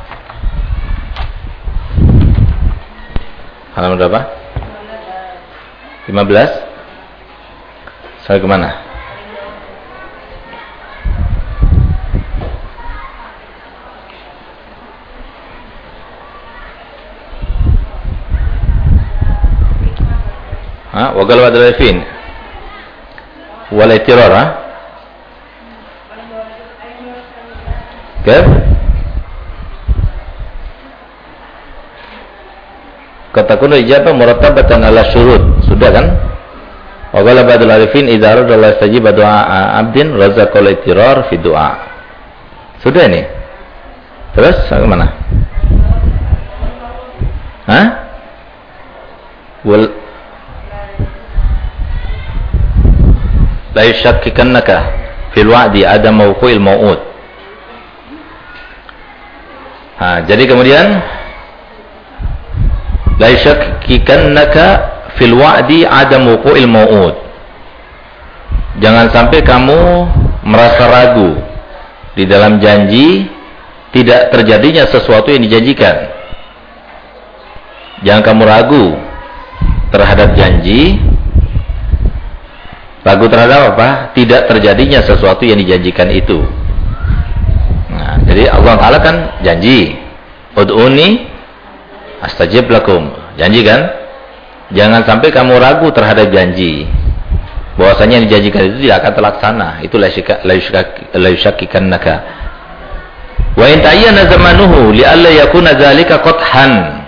Halaman berapa? lima belas. Sampai kemana? Ha, wa ghalabatu al-arifin. Wal ittirar, ha? Kaf? Katakunu ijabah murattabatan ala syurut. Sudah kan? Wa ghalabatu al-arifin idza arada Allah yastajiba du'a 'abdin razaqal ittirar fi du'a. Sudah ini. Terus bagaimana? Hah? Wal la yashakkikannaka fil wa'di adam mawqu'il mau'ud. Ha, jadi kemudian la yashakkikannaka fil wa'di adam mawqu'il mau'ud. Jangan sampai kamu merasa ragu di dalam janji tidak terjadinya sesuatu yang dijanjikan. Jangan kamu ragu terhadap janji. Ragu terhadap apa? Tidak terjadinya sesuatu yang dijanjikan itu. Nah, jadi Allah Ta'ala kan janji, ud'uni astajib lakum. Janji kan? Jangan sampai kamu ragu terhadap janji, bahwasanya yang dijanjikan itu tidak akan terlaksana. Itu la yushakkikannaka. Wa in tayyana zamanuhu li alla yakuna dzalika qathan.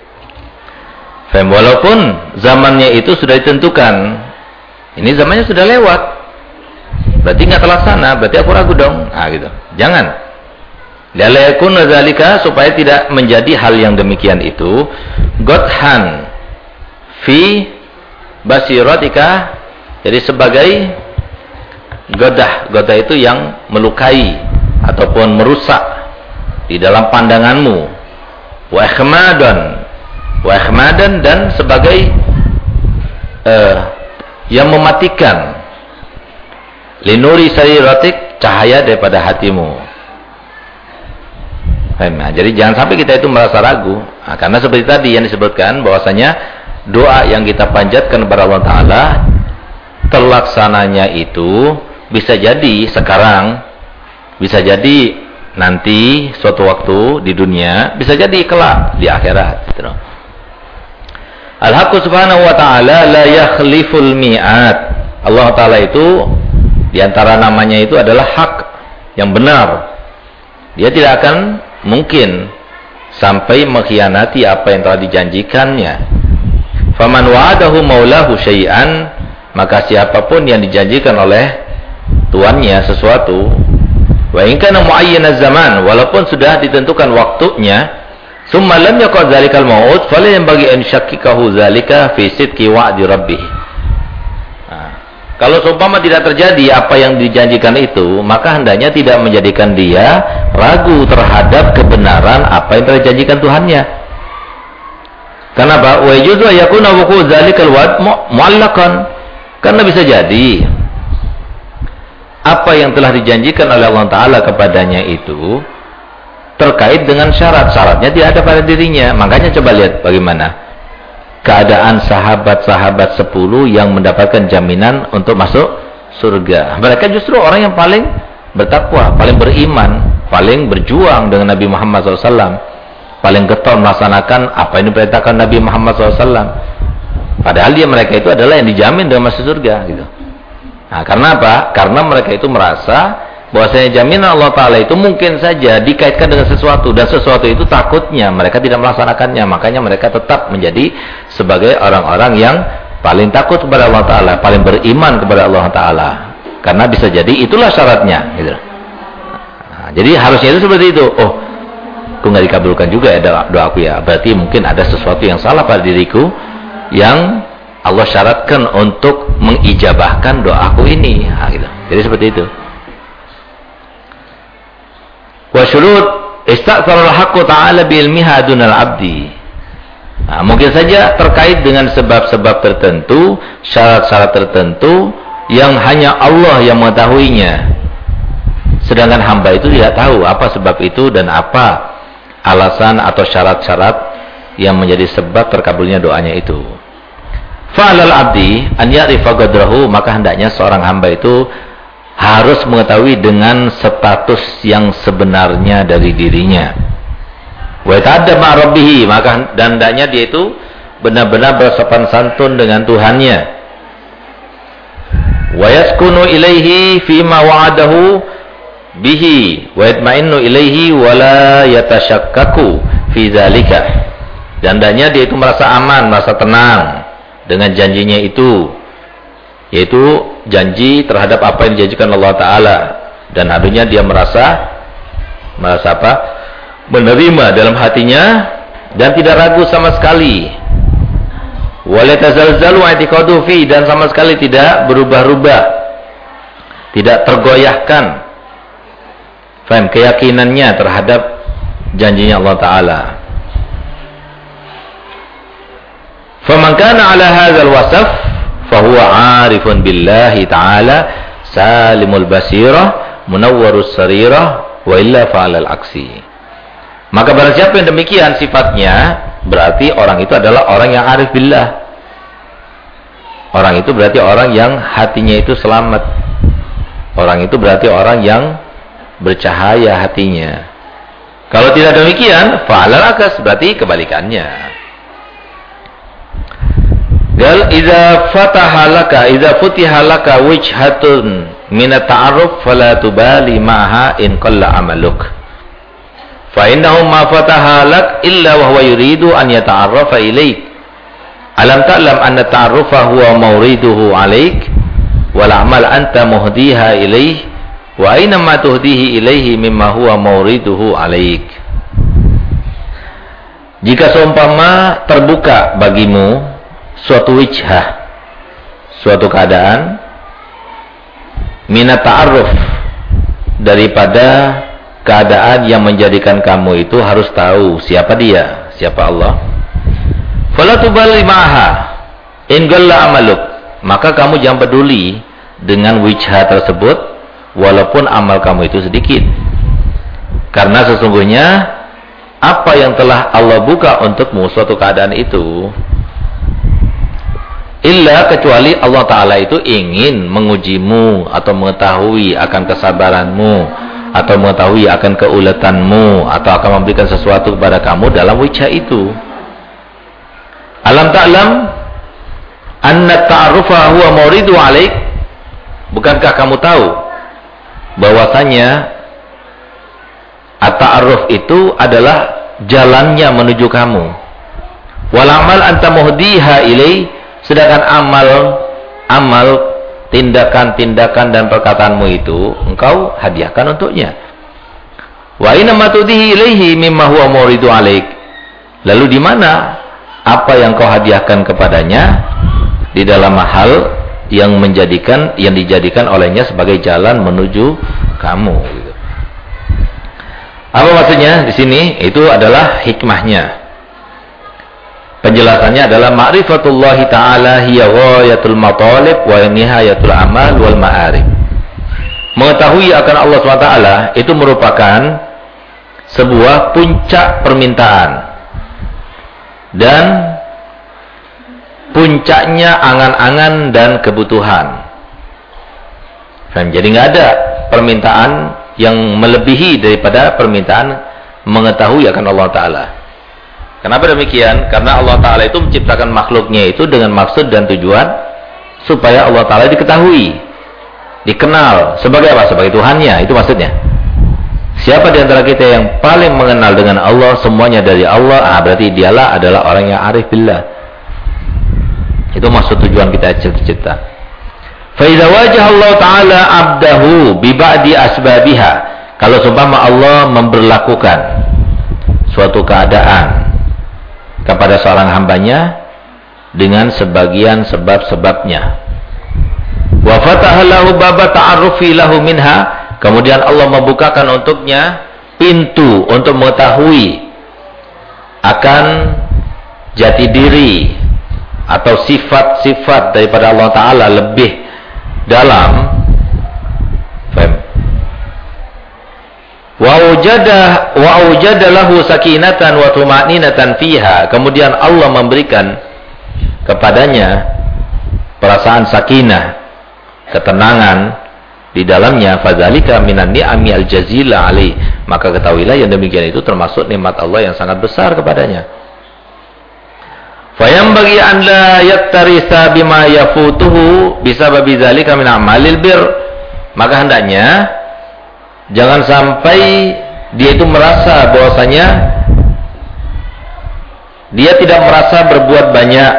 Walaupun zamannya itu sudah ditentukan, ini zamannya sudah lewat, berarti nggak terlaksana, berarti aku ragu dong. Nah, gitu. Jangan. Li alla yakuna dzalika, supaya tidak menjadi hal yang demikian itu qathan fi basiratika, jadi sebagai godah. Godah itu yang melukai ataupun merusak di dalam pandanganmu. Wa ikhmadan, wa ikhmadan, dan sebagai uh, yang mematikan linuri sariratik, cahaya daripada hatimu. Nah, jadi jangan sampai kita itu merasa ragu. Nah, karena seperti tadi yang disebutkan bahwasanya doa yang kita panjatkan kepada Allah Ta'ala, terlaksananya itu bisa jadi sekarang, bisa jadi nanti suatu waktu di dunia, bisa jadi kelak di akhirat. Al-Haqqu subhanahu wa ta'ala la yakhliful mi'ad. Allah Ta'ala itu diantara namanya itu adalah hak, yang benar. Dia tidak akan mungkin sampai mengkhianati apa yang telah dijanjikannya. Faman wa'adahu maulahu syai'an, maka siapapun yang dijanjikan oleh tuannya sesuatu, wa in kana mu'ayyanaz zaman, walaupun sudah ditentukan waktunya, summa lam yaqad dzalikal mau'ud fala yanbaghi an yasyakkahu dzalika fi sidqi wa'di rabbih. Nah, kalau seumpama tidak terjadi apa yang dijanjikan itu, maka hendaknya tidak menjadikan dia ragu terhadap kebenaran apa yang telah dijanjikan Tuhannya. Kenapa? Wa yajuzu yakuna wuqu' dzalikal wa'd mu'allaqan. Karena bisa jadi apa yang telah dijanjikan oleh Allah Ta'ala kepadanya itu terkait dengan syarat. Syaratnya tidak ada pada dirinya. Makanya coba lihat bagaimana keadaan sahabat-sahabat sepuluh yang mendapatkan jaminan untuk masuk surga. Mereka justru orang yang paling bertakwa, paling beriman, paling berjuang dengan Nabi Muhammad shallallahu alaihi wasallam, paling getol melaksanakan apa yang diperintahkan Nabi Muhammad shallallahu alaihi wasallam. Padahal dia, mereka itu adalah yang dijamin dengan masuk surga gitu. Nah, karena apa? Karena mereka itu merasa bahwasanya jaminan Allah Ta'ala itu mungkin saja dikaitkan dengan sesuatu, dan sesuatu itu takutnya mereka tidak melaksanakannya. Makanya mereka tetap menjadi sebagai orang-orang yang paling takut kepada Allah Ta'ala, paling beriman kepada Allah Ta'ala. Karena bisa jadi itulah syaratnya gitu. Nah, jadi harusnya itu seperti itu. Oh, aku nggak dikabulkan juga ya doa aku ya, berarti mungkin ada sesuatu yang salah pada diriku yang Allah syaratkan untuk mengijabahkan doaku ini. Nah, gitu. Jadi seperti itu. Wa syurut istaqsara al-haqqu ta'ala bi ilmiha dunal abdi. Nah, mungkin saja terkait dengan sebab-sebab tertentu, syarat-syarat tertentu yang hanya Allah yang mengetahuinya. Sedangkan hamba itu tidak tahu apa sebab itu dan apa alasan atau syarat-syarat yang menjadi sebab terkabulnya doanya itu. Fa'alal abdi an ya'rifa qadrahu, maka hendaknya seorang hamba itu harus mengetahui dengan status yang sebenarnya dari dirinya. Wa ta'adda ma'a rabbih, maka dan hendaknya dia itu benar-benar bersopan santun dengan Tuhannya. Wa yaskunu ilaihi fima wa'adahu bihi wa yatma'innu ilaihi wa la yatashakkaku fi dzalika. Dan hendaknya dia itu merasa aman, merasa tenang dengan janjinya itu, yaitu janji terhadap apa yang dijanjikan Allah Ta'ala. Dan harusnya dia merasa merasa apa? Menerima dalam hatinya dan tidak ragu sama sekali. Wala tazalzalu i'tiqadu fi, dan sama sekali tidak berubah-ubah, tidak tergoyahkan faham keyakinannya terhadap janjinya Allah Ta'ala. Faman kana ala hadzal wasaf fahuwa 'arifun billahi ta'ala salimul basirah munawwarus sarirah wa illa fa'alal aksi. Maka barang siapa yang demikian sifatnya, berarti orang itu adalah orang yang arif billah. Orang itu berarti orang yang hatinya itu selamat. Orang itu berarti orang yang bercahaya hatinya. Kalau tidak demikian, fa'alal akas, berarti kebalikannya. Gal idza fataha laka idza futiha laka wijhatun min at-ta'arruf fala tubali ma'ha in qalla amaluk. Fa innahu ma fataha lak illa wa huwa yuridu an yata'arrafa ilaik. Alam ta'lam anna ta'arrufa huwa mawriduhu alaik wal amal anta muhdiha ilaih wa aina ma tuhdihi ilaihi mimma huwa mawriduhu alaik. Jika seumpama terbuka bagimu suatu wijhah, suatu keadaan minat ta'arruf, daripada keadaan yang menjadikan kamu itu harus tahu siapa dia, siapa Allah. Fala tubali ma'ha in galla amaluk, maka kamu jangan peduli dengan wijhah tersebut walaupun amal kamu itu sedikit. Karena sesungguhnya apa yang telah Allah buka untukmu suatu keadaan itu, illa kecuali Allah Ta'ala itu ingin mengujimu atau mengetahui akan kesabaranmu, atau mengetahui akan keuletanmu, atau akan memberikan sesuatu kepada kamu dalam wijhah itu. Alam ta'lam anna ta'arufa huwa mawridu alaik, bukankah kamu tahu bahwasanya at-ta'arruf itu adalah jalannya menuju kamu. Wal amal anta muhdiha ilai, sedangkan amal amal tindakan-tindakan dan perkataanmu itu engkau hadiahkan untuknya. Wa inna ma tudihi ilaihi mimma huwa mawridu alaik, lalu di mana apa yang kau hadiahkan kepadanya di dalam hal yang menjadikan yang dijadikan olehnya sebagai jalan menuju kamu gitu. Apa maksudnya di sini? Itu adalah hikmahnya. Penjelasannya adalah ma'rifatullahi ta'ala hiya ghayatul matalib wa nihayatul amal wal ma'arif. Mengetahui akan Allah subhanahu wa taala itu merupakan sebuah puncak permintaan dan puncaknya angan-angan dan kebutuhan. Jadi nggak ada permintaan yang melebihi daripada permintaan mengetahui akan Allah Ta'ala. Kenapa demikian? Karena Allah Ta'ala itu menciptakan makhluknya itu dengan maksud dan tujuan supaya Allah Ta'ala diketahui, dikenal sebagai apa? Sebagai Tuhannya, itu maksudnya. Siapa di antara kita yang paling mengenal dengan Allah, semuanya dari Allah, ah, berarti dialah adalah orang yang arif billah. Itu maksud tujuan kita cipta. Fa idza wajaha Allah Ta'ala 'abdahu bi ba'di asbabiha, kalau seumpama Allah memberlakukan suatu keadaan kepada seorang hambanya dengan sebagian sebab-sebabnya, wa fataha lahu baba ta'arrufi lahu minha, kemudian Allah membukakan untuknya pintu untuk mengetahui akan jati diri atau sifat-sifat daripada Allah Ta'ala lebih dalam. Wa wajada wa wajada lahu sakinatan wa tuma'ninatan fiha, kemudian Allah memberikan kepadanya perasaan sakinah, ketenangan di dalamnya. Fadzalika minan ni'ami al-jazila alaih, maka ketahuilah yang demikian itu termasuk nikmat Allah yang sangat besar kepadanya. Fayambaghi an la yaktarisa bima yafutuhu bisababi dzalika min amalil bir. Maka hendaknya jangan sampai dia itu merasa bahwasanya dia tidak merasa berbuat banyak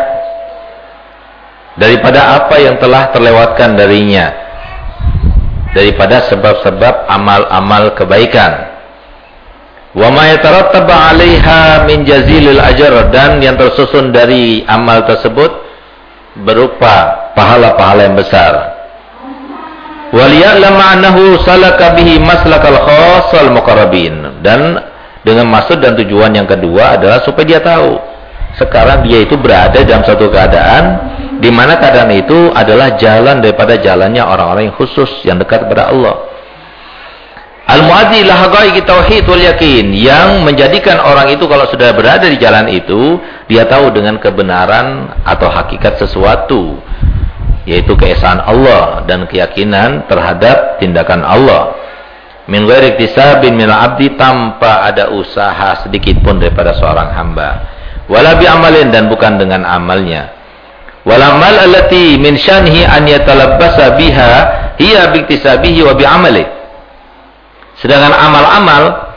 daripada apa yang telah terlewatkan darinya, daripada sebab-sebab amal-amal kebaikan. Wa ma yatarattabu 'alaiha min jazilil ajr, dan yang tersusun dari amal tersebut berupa pahala-pahala yang besar. Wal ya'lam annahu salaka bihi maslakal khassal muqarrabin, dan dengan maksud dan tujuan yang kedua adalah supaya dia tahu sekarang dia itu berada dalam satu keadaan di mana keadaan itu adalah jalan daripada jalannya orang-orang yang khusus yang dekat kepada Allah. Al-muadzi ila haqaiqit tauhid wal yakin, yang menjadikan orang itu kalau sudah berada di jalan itu dia tahu dengan kebenaran atau hakikat sesuatu, yaitu keesaan Allah dan keyakinan terhadap tindakan Allah. Min ghairi iktisabin min al-'abdi, tanpa ada usaha sedikit pun daripada seorang hamba. Wala bi amalin, dan bukan dengan amalnya. Wal amal allati min syanihi an yatalabbasa biha hiya bi iktisabihi wa bi amali. Sedangkan amal-amal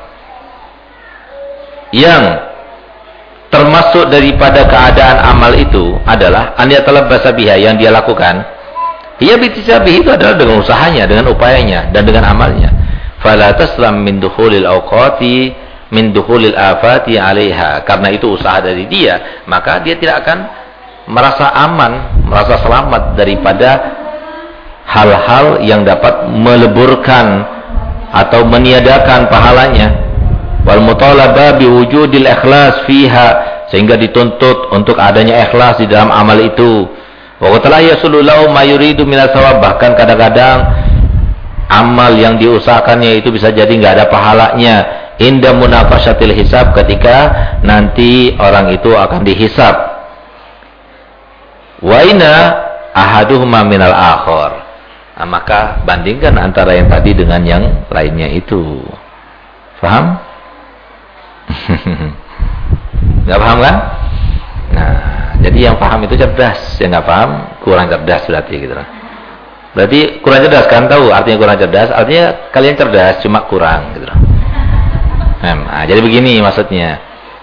yang termasuk daripada keadaan amal itu adalah an yatalabbasa biha, yang dia lakukan hiya bi iktisabihi, itu adalah dengan usahanya, dengan upayanya dan dengan amalnya. Fala taslam min dukhulil awqati min dukhulil afati 'alaiha, karena itu usaha dari dia, maka dia tidak akan merasa aman, merasa selamat daripada hal-hal yang dapat meleburkan atau meniadakan pahalanya. Wal mutalaba biwujudil ikhlas fiha, sehingga dituntut untuk adanya ikhlas di dalam amal itu. Wa qad la yasulu lahu ma yuridu min as-sawab, bahkan kadang-kadang amal yang diusahakannya itu bisa jadi nggak ada pahalanya inda munaqasyatil hisab, ketika nanti orang itu akan dihisab. Wa inna ahaduhuma minal akhar, nah, maka bandingkan antara yang tadi dengan yang lainnya itu. Paham? Nggak paham kan? Nah, jadi yang paham itu cerdas, yang nggak paham kurang cerdas berarti gitu. Berarti kurang cerdas kan, tahu artinya kurang cerdas, artinya kalian cerdas cuma kurang gitu. Nah, jadi begini maksudnya.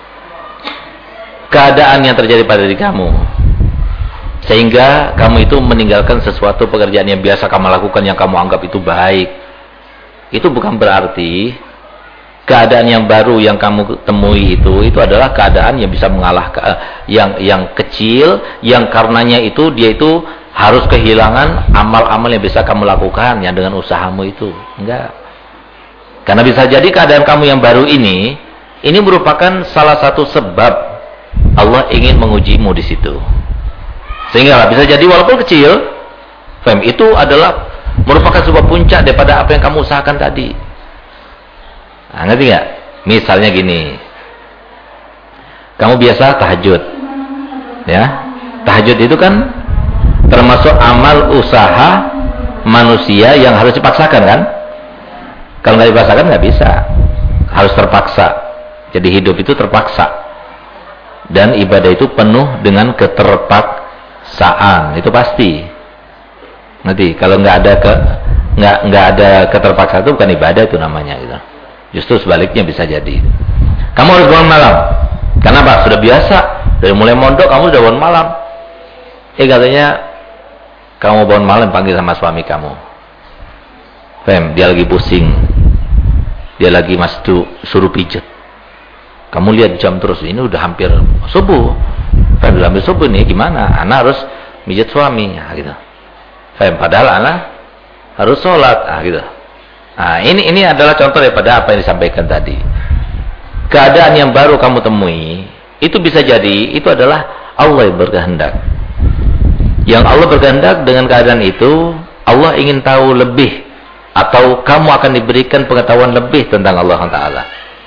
Keadaan yang terjadi pada diri kamu sehingga kamu itu meninggalkan sesuatu pekerjaan yang biasa kamu lakukan yang kamu anggap itu baik, itu bukan berarti keadaan yang baru yang kamu temui itu itu adalah keadaan yang bisa mengalahkan yang yang kecil, yang karenanya itu dia itu harus kehilangan amal-amal yang bisa kamu lakukan yang dengan usahamu itu. Enggak. Karena bisa jadi keadaan kamu yang baru ini ini merupakan salah satu sebab Allah ingin mengujimu di situ. Sehingga bisa jadi walaupun kecil, fem itu adalah merupakan sebuah puncak daripada apa yang kamu usahakan tadi. Nah, ngerti nggak? Misalnya gini, kamu biasa tahajud, ya? Tahajud itu kan termasuk amal usaha manusia yang harus dipaksakan kan? Kalau nggak dipaksakan nggak bisa, harus terpaksa. Jadi hidup itu terpaksa, dan ibadah itu penuh dengan keterpaksaan, itu pasti. Nanti kalau nggak ada ke nggak nggak ada keterpaksaan itu bukan ibadah, itu namanya gitu. Justru sebaliknya bisa jadi. Kamu harus bangun malam. Kenapa? Sudah biasa. Dari mulai mondok kamu sudah bangun malam. Eh katanya kamu bangun malam panggil sama suami kamu. Fem, dia lagi pusing. Dia lagi masdu suruh pijet. Kamu lihat jam terus, ini udah hampir subuh. Fem, udah hampir subuh nih, gimana? Anak harus pijet suami, nah, gitu. Fem, padahal anak harus sholat, nah, gitu. Nah, ini ini adalah contoh daripada apa yang disampaikan tadi. Keadaan yang baru kamu temui, itu bisa jadi itu adalah Allah yang berkehendak. Yang Allah berkehendak dengan keadaan itu, Allah ingin tahu lebih, atau kamu akan diberikan pengetahuan lebih tentang Allah Taala.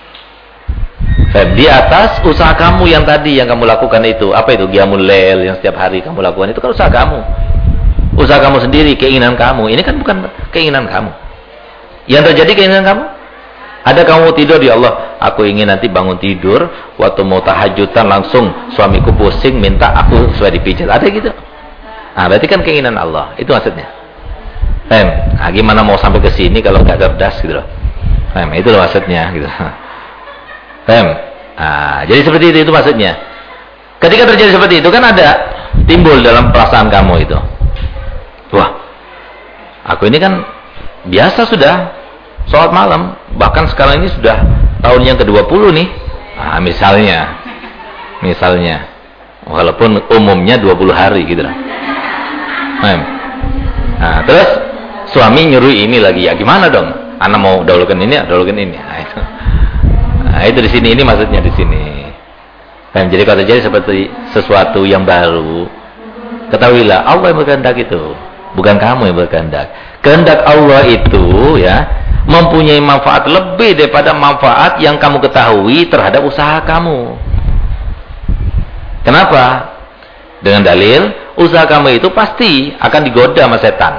Di atas usaha kamu yang tadi yang kamu lakukan itu, apa itu qiyamul lail yang setiap hari kamu lakukan itu kan usaha kamu, usaha kamu sendiri, keinginan kamu. Ini kan bukan keinginan kamu. Yang terjadi keinginan kamu, ada kamu tidur, ya Allah, aku ingin nanti bangun tidur, waktu mau tahajudan langsung suamiku pusing minta aku supaya dipijat. Ada gitu? Nah, berarti kan keinginan Allah. Itu maksudnya. Faham? Nah, gimana mau sampai ke sini kalau nggak cerdas gitu loh. Faham? Itu loh maksudnya gitu. Faham? Nah, jadi seperti itu itu maksudnya. Ketika terjadi seperti itu kan ada timbul dalam perasaan kamu itu. Wah, aku ini kan biasa sudah sholat malam, bahkan sekarang ini sudah tahun yang ke dua puluh nih. Nah, misalnya, misalnya, walaupun umumnya dua puluh hari gitu lah. Nah, terus suami nyuruh ini lagi, ya gimana dong? Anak mau dahulukan ini, dahulukan ini. Nah, itu, nah, itu di sini ini maksudnya di sini. Nah, jadi kalau terjadi seperti sesuatu yang baru, ketahuilah Allah yang berkehendak itu, bukan kamu yang berkehendak. Kehendak Allah itu ya mempunyai manfaat lebih daripada manfaat yang kamu ketahui terhadap usaha kamu. Kenapa? Dengan dalil usaha kamu itu pasti akan digoda sama setan.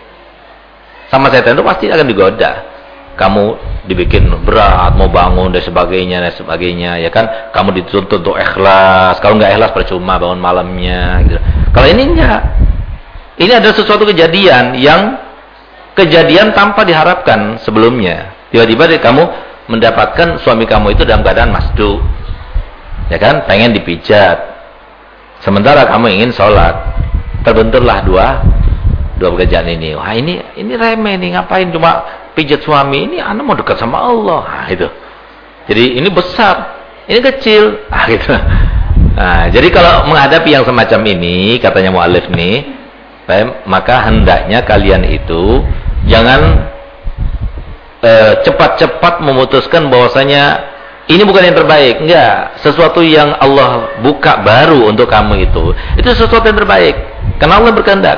Sama setan itu pasti akan digoda. Kamu dibikin berat, mau bangun dan sebagainya dan sebagainya, ya kan? Kamu dituntut untuk ikhlas. Kalau nggak ikhlas percuma bangun malamnya. Gitu. Kalau ini enggak. Ini ada sesuatu kejadian yang kejadian tanpa diharapkan sebelumnya. Tiba-tiba kamu mendapatkan suami kamu itu dalam keadaan masdu, ya kan? Pengen dipijat. Sementara kamu ingin sholat, terbenturlah dua dua pekerjaan ini. Wah ini ini remeh nih, ngapain cuma pijat suami, ini anak mau dekat sama Allah. Nah, itu. Jadi ini besar, ini kecil. Nah, gitu. Nah, jadi kalau menghadapi yang semacam ini, katanya mu'alif nih, maka hendaknya kalian itu jangan cepat-cepat eh, memutuskan bahwasanya ini bukan yang terbaik. Enggak, sesuatu yang Allah buka baru untuk kamu itu, itu sesuatu yang terbaik. Karena Allah berkehendak.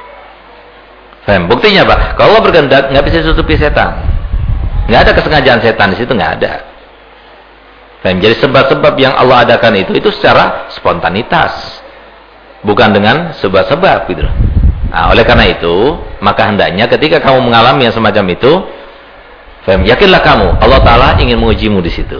Faham? Buktinya apa? Kalau Allah berkehendak, nggak bisa ditutupi setan. Nggak ada kesengajaan setan di situ, nggak ada. Faham? Jadi sebab-sebab yang Allah adakan itu, itu secara spontanitas, bukan dengan sebab-sebab gitu. Nah, oleh karena itu, maka hendaknya ketika kamu mengalami yang semacam itu, faham? Yakinlah kamu, Allah Taala ingin mengujimu di situ,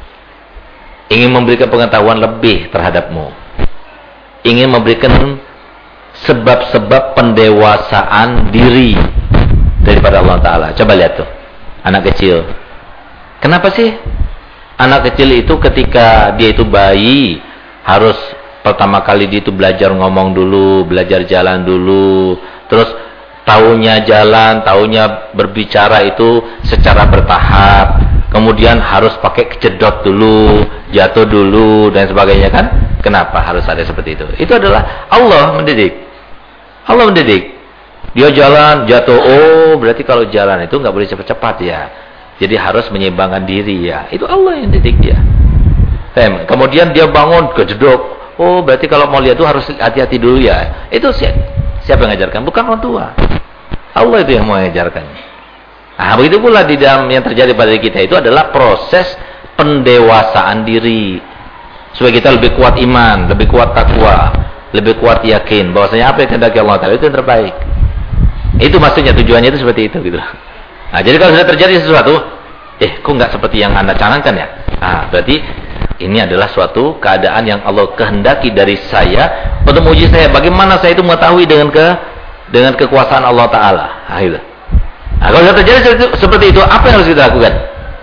ingin memberikan pengetahuan lebih terhadapmu, ingin memberikan sebab-sebab pendewasaan diri daripada Allah Ta'ala. Coba lihat tuh, anak kecil. Kenapa sih anak kecil itu ketika dia itu bayi harus pertama kali dia itu belajar ngomong dulu, belajar jalan dulu, terus taunya jalan, taunya berbicara itu secara bertahap, kemudian harus pakai kejedot dulu, jatuh dulu dan sebagainya kan? Kenapa harus ada seperti itu? Itu adalah Allah mendidik. Allah mendidik. Dia jalan, jatuh. Oh, berarti kalau jalan itu nggak boleh cepat-cepat ya. Jadi harus menyeimbangkan diri ya. Itu Allah yang mendidik dia. Kemudian dia bangun, kejedok. Oh, berarti kalau mau lihat itu harus hati-hati dulu ya. Itu siapa yang mengajarkan? Bukan orang tua. Allah itu yang mengajarkan. Nah, begitu pula di dalam yang terjadi pada kita itu adalah proses pendewasaan diri. Supaya kita lebih kuat iman, lebih kuat takwa, lebih kuat yakin bahwasanya apa yang kehendaki Allah Taala itu yang terbaik. Itu maksudnya, tujuannya itu seperti itu gitu. Nah, jadi kalau sudah terjadi sesuatu, eh kok nggak seperti yang Anda canangkan ya? Nah, berarti ini adalah suatu keadaan yang Allah kehendaki dari saya untuk menguji saya. Bagaimana saya itu mengetahui dengan ke dengan kekuasaan Allah Taala. Nah, gitu. Nah, kalau sudah terjadi seperti itu, apa yang harus kita lakukan?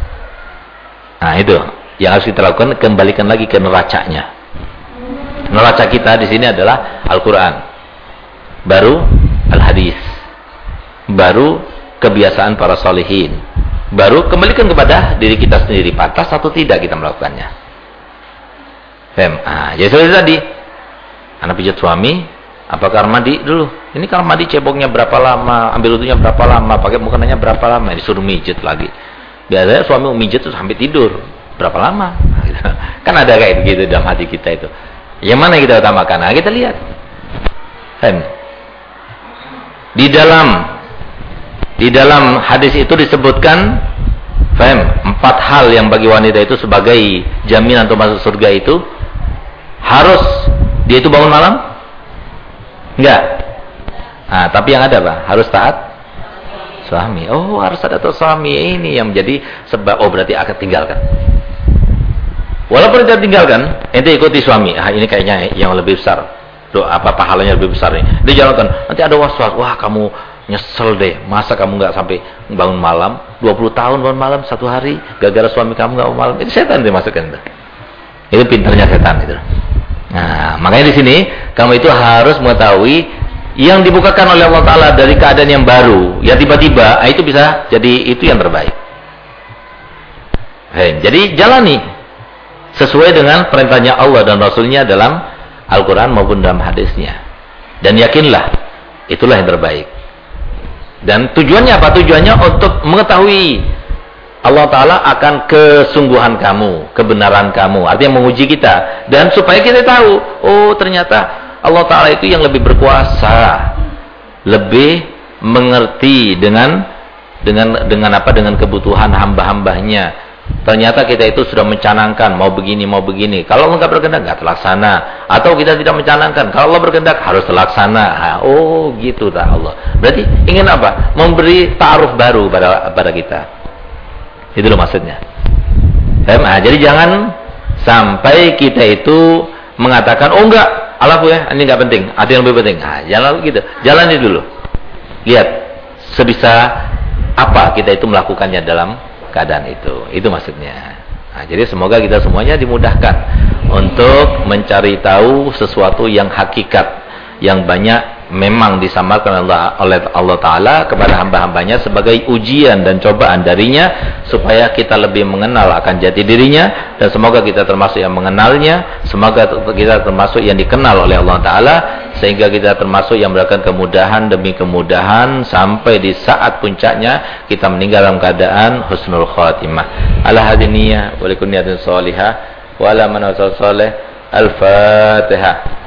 Nah, itu yang harus kita lakukan, kembalikan lagi ke neracanya. Neraca kita di sini adalah Al-Quran, baru Al-Hadis, baru kebiasaan para solihin, baru kembalikan kepada diri kita sendiri, pantas atau tidak kita melakukannya. Fem, ah, jadi seperti tadi, anak pijat suami, apakah mandi dulu? Ini kalau mandi ceboknya berapa lama, ambil wudhunya berapa lama, pakai mukananya berapa lama, disuruh mijit lagi. Biasanya suami mijit terus sampai tidur, berapa lama? Kan ada kayak begitu dalam hati kita itu. Yang mana kita utamakan? Nah, kita lihat. Fem. Di dalam di dalam hadis itu disebutkan, fem, empat hal yang bagi wanita itu sebagai jaminan untuk masuk surga itu harus dia itu bangun malam? Enggak. Nah, tapi yang ada apa? Harus taat suami. Oh, harus ada taat suami, ini yang menjadi sebab. Oh, berarti akan tinggalkan. Walaupun ente tinggalkan, ente ikuti suami. Ah, ini kayaknya yang lebih besar. Doa apa pahalanya lebih besar nih. Dia jalankan. Nanti ada was-was. Wah, kamu nyesel deh. Masa kamu nggak sampai bangun malam? dua puluh tahun bangun malam satu hari. Gara-gara suami kamu nggak bangun malam. Itu setan dia masukkan itu. Itu pintarnya setan itu. Nah, makanya di sini kamu itu harus mengetahui yang dibukakan oleh Allah Ta'ala dari keadaan yang baru. Ya tiba-tiba, itu bisa jadi itu yang terbaik. Hei, jadi jalani sesuai dengan perintahnya Allah dan Rasulnya dalam Al-Quran maupun dalam hadisnya. Dan yakinlah, itulah yang terbaik. Dan tujuannya apa? Tujuannya untuk mengetahui Allah Ta'ala akan kesungguhan kamu, kebenaran kamu. Artinya menguji kita. Dan supaya kita tahu, oh ternyata Allah Ta'ala itu yang lebih berkuasa, lebih mengerti dengan dengan dengan apa? Dengan kebutuhan hamba-hambanya. Ternyata kita itu sudah mencanangkan mau begini mau begini. Kalau Allah nggak berkehendak nggak terlaksana. Atau kita tidak mencanangkan. Kalau Allah berkehendak harus terlaksana. Ha, oh gitu tak Allah. Berarti ingin apa? Memberi ta'aruf baru pada pada kita. Itu loh maksudnya. Nah, jadi jangan sampai kita itu mengatakan oh enggak, Allah ya ini nggak penting. Ada yang lebih penting. Nah, jangan gitu. Jalani dulu. Lihat sebisa apa kita itu melakukannya dalam keadaan itu. Itu maksudnya. Nah, jadi semoga kita semuanya dimudahkan untuk mencari tahu sesuatu yang hakikat, yang banyak memang disamarkan oleh Allah Ta'ala kepada hamba-hambanya sebagai ujian dan cobaan darinya, supaya kita lebih mengenal akan jati dirinya, dan semoga kita termasuk yang mengenalnya, semoga kita termasuk yang dikenal oleh Allah Ta'ala, sehingga kita termasuk yang mendapatkan kemudahan demi kemudahan sampai di saat puncaknya kita meninggal dalam keadaan husnul khatimah. Ala hadiniyah wa likulli niyatin shalihah wa ala man wasal salih. Al-Fatihah.